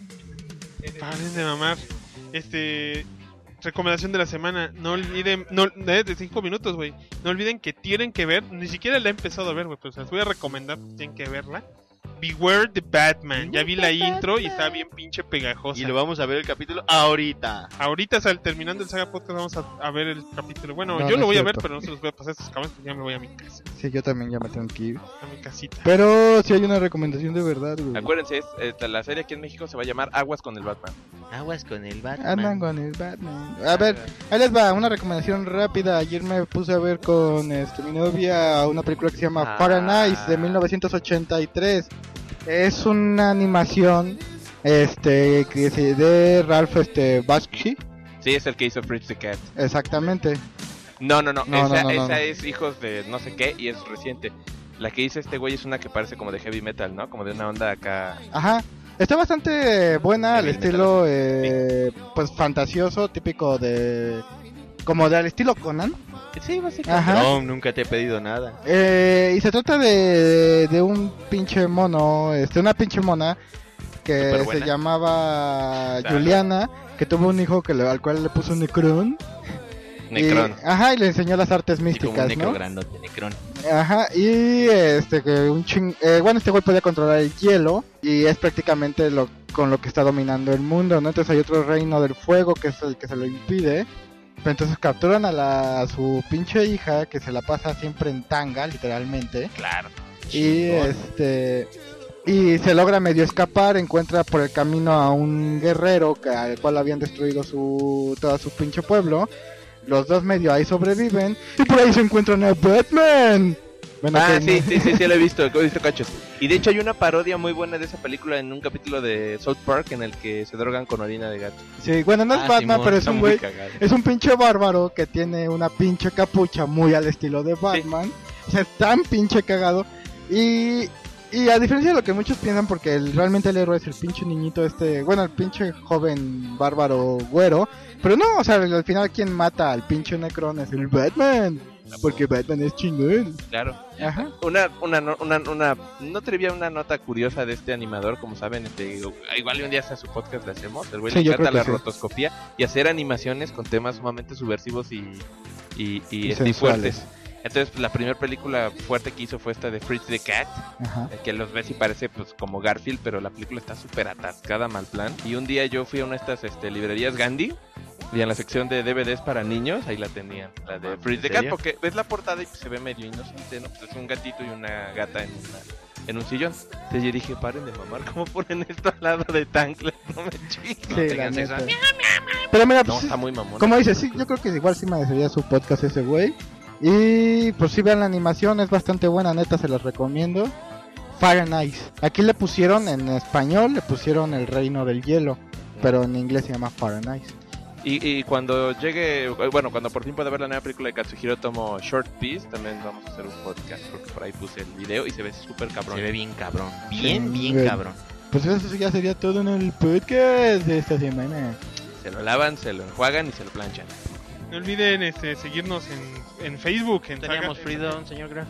Paren de mamar. Este. Recomendación de la semana. No olviden. No, de, de cinco minutos, güey. No olviden que tienen que ver. Ni siquiera la he empezado a ver, güey. Pero se las voy a recomendar. Tienen que verla. Beware the Batman. Ya vi la intro y está bien pinche pegajosa. Y lo vamos a ver el capítulo ahorita. Ahorita, sal, terminando el Saga Podcast, vamos a, a ver el capítulo. Bueno, No, yo no lo es voy a ver, cierto. pero no se los voy a pasar a estos cabrones. Ya me voy a mi casa. Sí, yo también ya me tengo que ir. A mi casita. Pero sí hay una recomendación de verdad, güey. Acuérdense, es, eh, la serie aquí en México se va a llamar Aguas con el Batman. Aguas con el Batman. Andan con el Batman. A ver, ahí les va, una recomendación rápida. Ayer me puse a ver con este, mi novia una película que se llama Ah. Fahrenheit de mil novecientos ochenta y tres. Es una animación este que se de Ralph este Bakshi, Sí, es el que hizo Fritz the Cat. exactamente. No, no, no, No, esa, no, no, no, esa no. es Hijos de no sé qué y es reciente. La que hizo este güey es una que parece como de heavy metal, ¿no? Como de una onda acá. Ajá. Está bastante buena, al Heavy estilo eh, pues fantasioso, típico de como del estilo Conan. Sí, básicamente. Ajá. No, nunca te he pedido nada. Eh, y se trata de, de un pinche mono, este, una pinche mona que Superbuena. se llamaba Claro. Juliana, que tuvo un hijo que le- al cual le puso Necrón. Necron. Y, ajá, y le enseñó las artes Sí, como un místicas, necro ¿no? grandote, necrón. Ajá, y este que un ching... eh, bueno, este güey podía controlar el hielo y es prácticamente lo con lo que está dominando el mundo, ¿no? Entonces hay otro reino del fuego que es el que se lo impide. Pero entonces capturan a, la, a su pinche hija que se la pasa siempre en tanga, literalmente. Claro. Y este y se logra medio escapar, encuentra por el camino a un guerrero que, al cual habían destruido su todo su pinche pueblo. Los dos medio ahí sobreviven y por ahí se encuentran a Batman. Bueno, Ah, que sí, no- sí, sí, sí, lo he visto, lo he visto cachos. Y de hecho hay una parodia muy buena de esa película en un capítulo de South Park en el que se drogan con orina de gato. Sí, bueno, no es Ah, Batman, Simón, pero es Está un muy güey, cagado. es un pinche bárbaro que tiene una pinche capucha muy al estilo de Batman. O sea, es tan pinche cagado. Y, y a diferencia de lo que muchos piensan, porque el- realmente el héroe es el pinche niñito este, bueno, el pinche joven bárbaro güero. Pero no, o sea, al final quien mata al pinche Necron es el Batman. Porque Batman es chingón. Claro. Ajá. Una, una, no- una, una, no trivia, una nota curiosa de este animador, como saben, este, igual un día hasta su podcast le hacemos, el güey Sí, le yo encanta creo la que sí. rotoscopía y hacer animaciones con temas sumamente subversivos y, y, y, Y este, y sensuales. fuertes. Entonces, la primera película fuerte que hizo fue esta de Fritz the Cat, Ajá. que los ves y parece pues como Garfield, pero la película está súper atascada, mal plan. Y un día yo fui a una de estas este, librerías Gandhi, y en la sección de D V Ds para niños, ahí la tenían, la de Fritz the Cat, serio? porque ves la portada y pues, se ve medio inocente, ¿no? Pues es un gatito y una gata en, una, en un sillón. Entonces yo dije, paren de mamar, ¿cómo ponen esto al lado de Tanklet? No me chingues. Sí, la tengan neta. sexo. Pero mira, No, pues, está muy mamón. como dices, sí, yo creo que igual sí merecería su podcast ese güey. Y pues si vean la animación, es bastante buena, neta, se los recomiendo. Fahrenheit. Aquí le pusieron en español, le pusieron el reino del hielo, pero en inglés se llama Fahrenheit. Y, y cuando llegue, bueno, cuando por fin pueda ver la nueva película de Katsuhiro Tomo Short Piece, también vamos a hacer un podcast, porque por ahí puse el video y se ve súper cabrón. Se ve bien cabrón. Bien, Sí, bien güey. cabrón. Pues eso ya sería todo en el podcast de esta semana. Se lo lavan, se lo enjuagan y se lo planchan. No olviden este, seguirnos en, en Facebook. En Teníamos Saga- Freedom, señor Graf.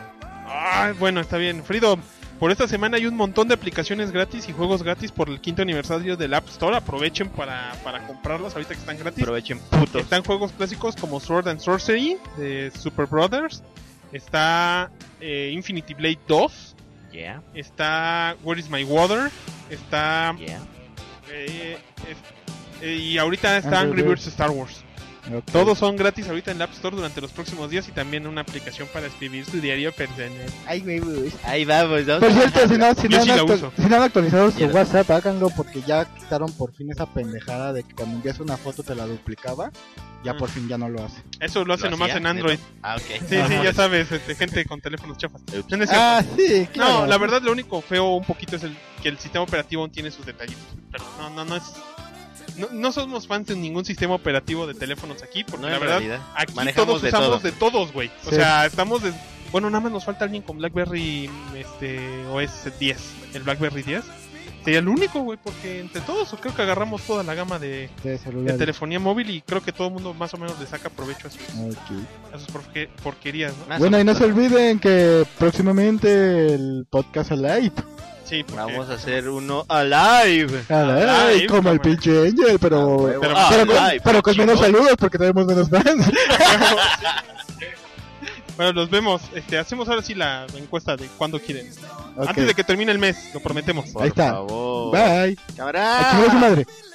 Ah, bueno, está bien. Freedom, por esta semana hay un montón de aplicaciones gratis y juegos gratis por el quinto aniversario del App Store. Aprovechen para, para comprarlos ahorita que están gratis. Aprovechen, putos. Están juegos clásicos como Sword and Sorcery de Super Brothers. Está eh, Infinity Blade dos. Yeah, Está Where is My Water. Está... yeah. eh, es- eh, y ahorita está Angry Angry Birds. Birds Star Wars. Ok. Todos son gratis ahorita en la App Store durante los próximos días y también una aplicación para escribir su diario personal. Ay, me gusta. Ahí vamos, ¿no? Por cierto, si no, si Yo no, sí han la actu- uso. si no han actualizado su Mierda. WhatsApp, háganlo porque ya quitaron por fin esa pendejada de que cuando envías una foto te la duplicaba. Ya Mm. por fin ya no lo hace. Eso lo hace ¿Lo nomás hacía? en Android. Ah, ok. Sí, Ajá. sí, ya sabes, este, gente con teléfonos chafas. No, no es cierto. Ah, sí, claro. No, la verdad lo único feo un poquito es el que el sistema operativo aún tiene sus detallitos. Pero no, no, no es... No, no somos fans de ningún sistema operativo de teléfonos aquí, porque No, la en verdad, realidad. aquí manejamos todos de usamos todo. de todos, güey. O Sí. sea, estamos de... Bueno, nada más nos falta alguien con BlackBerry este, O S diez, el BlackBerry diez. Sería el único, güey, porque entre todos creo que agarramos toda la gama de, De de celular. telefonía móvil y creo que todo el mundo más o menos le saca provecho a sus, Ok. a sus porque- porquerías, ¿no? Más Bueno, o y no menos. se olviden que próximamente el podcast Alive. Sí, porque... Vamos a hacer uno alive. Alive, Alive, como el como- pinche Angel, pero, Ah, huevo. pero, Ah, pero con, alive, pero con menos chingón. saludos porque tenemos menos fans. Bueno, los vemos. Este, hacemos ahora sí la encuesta de cuándo quieren. Ok. Antes de que termine el mes, lo prometemos. Por Ahí está. favor. Bye. Cámara. A chingar a su madre.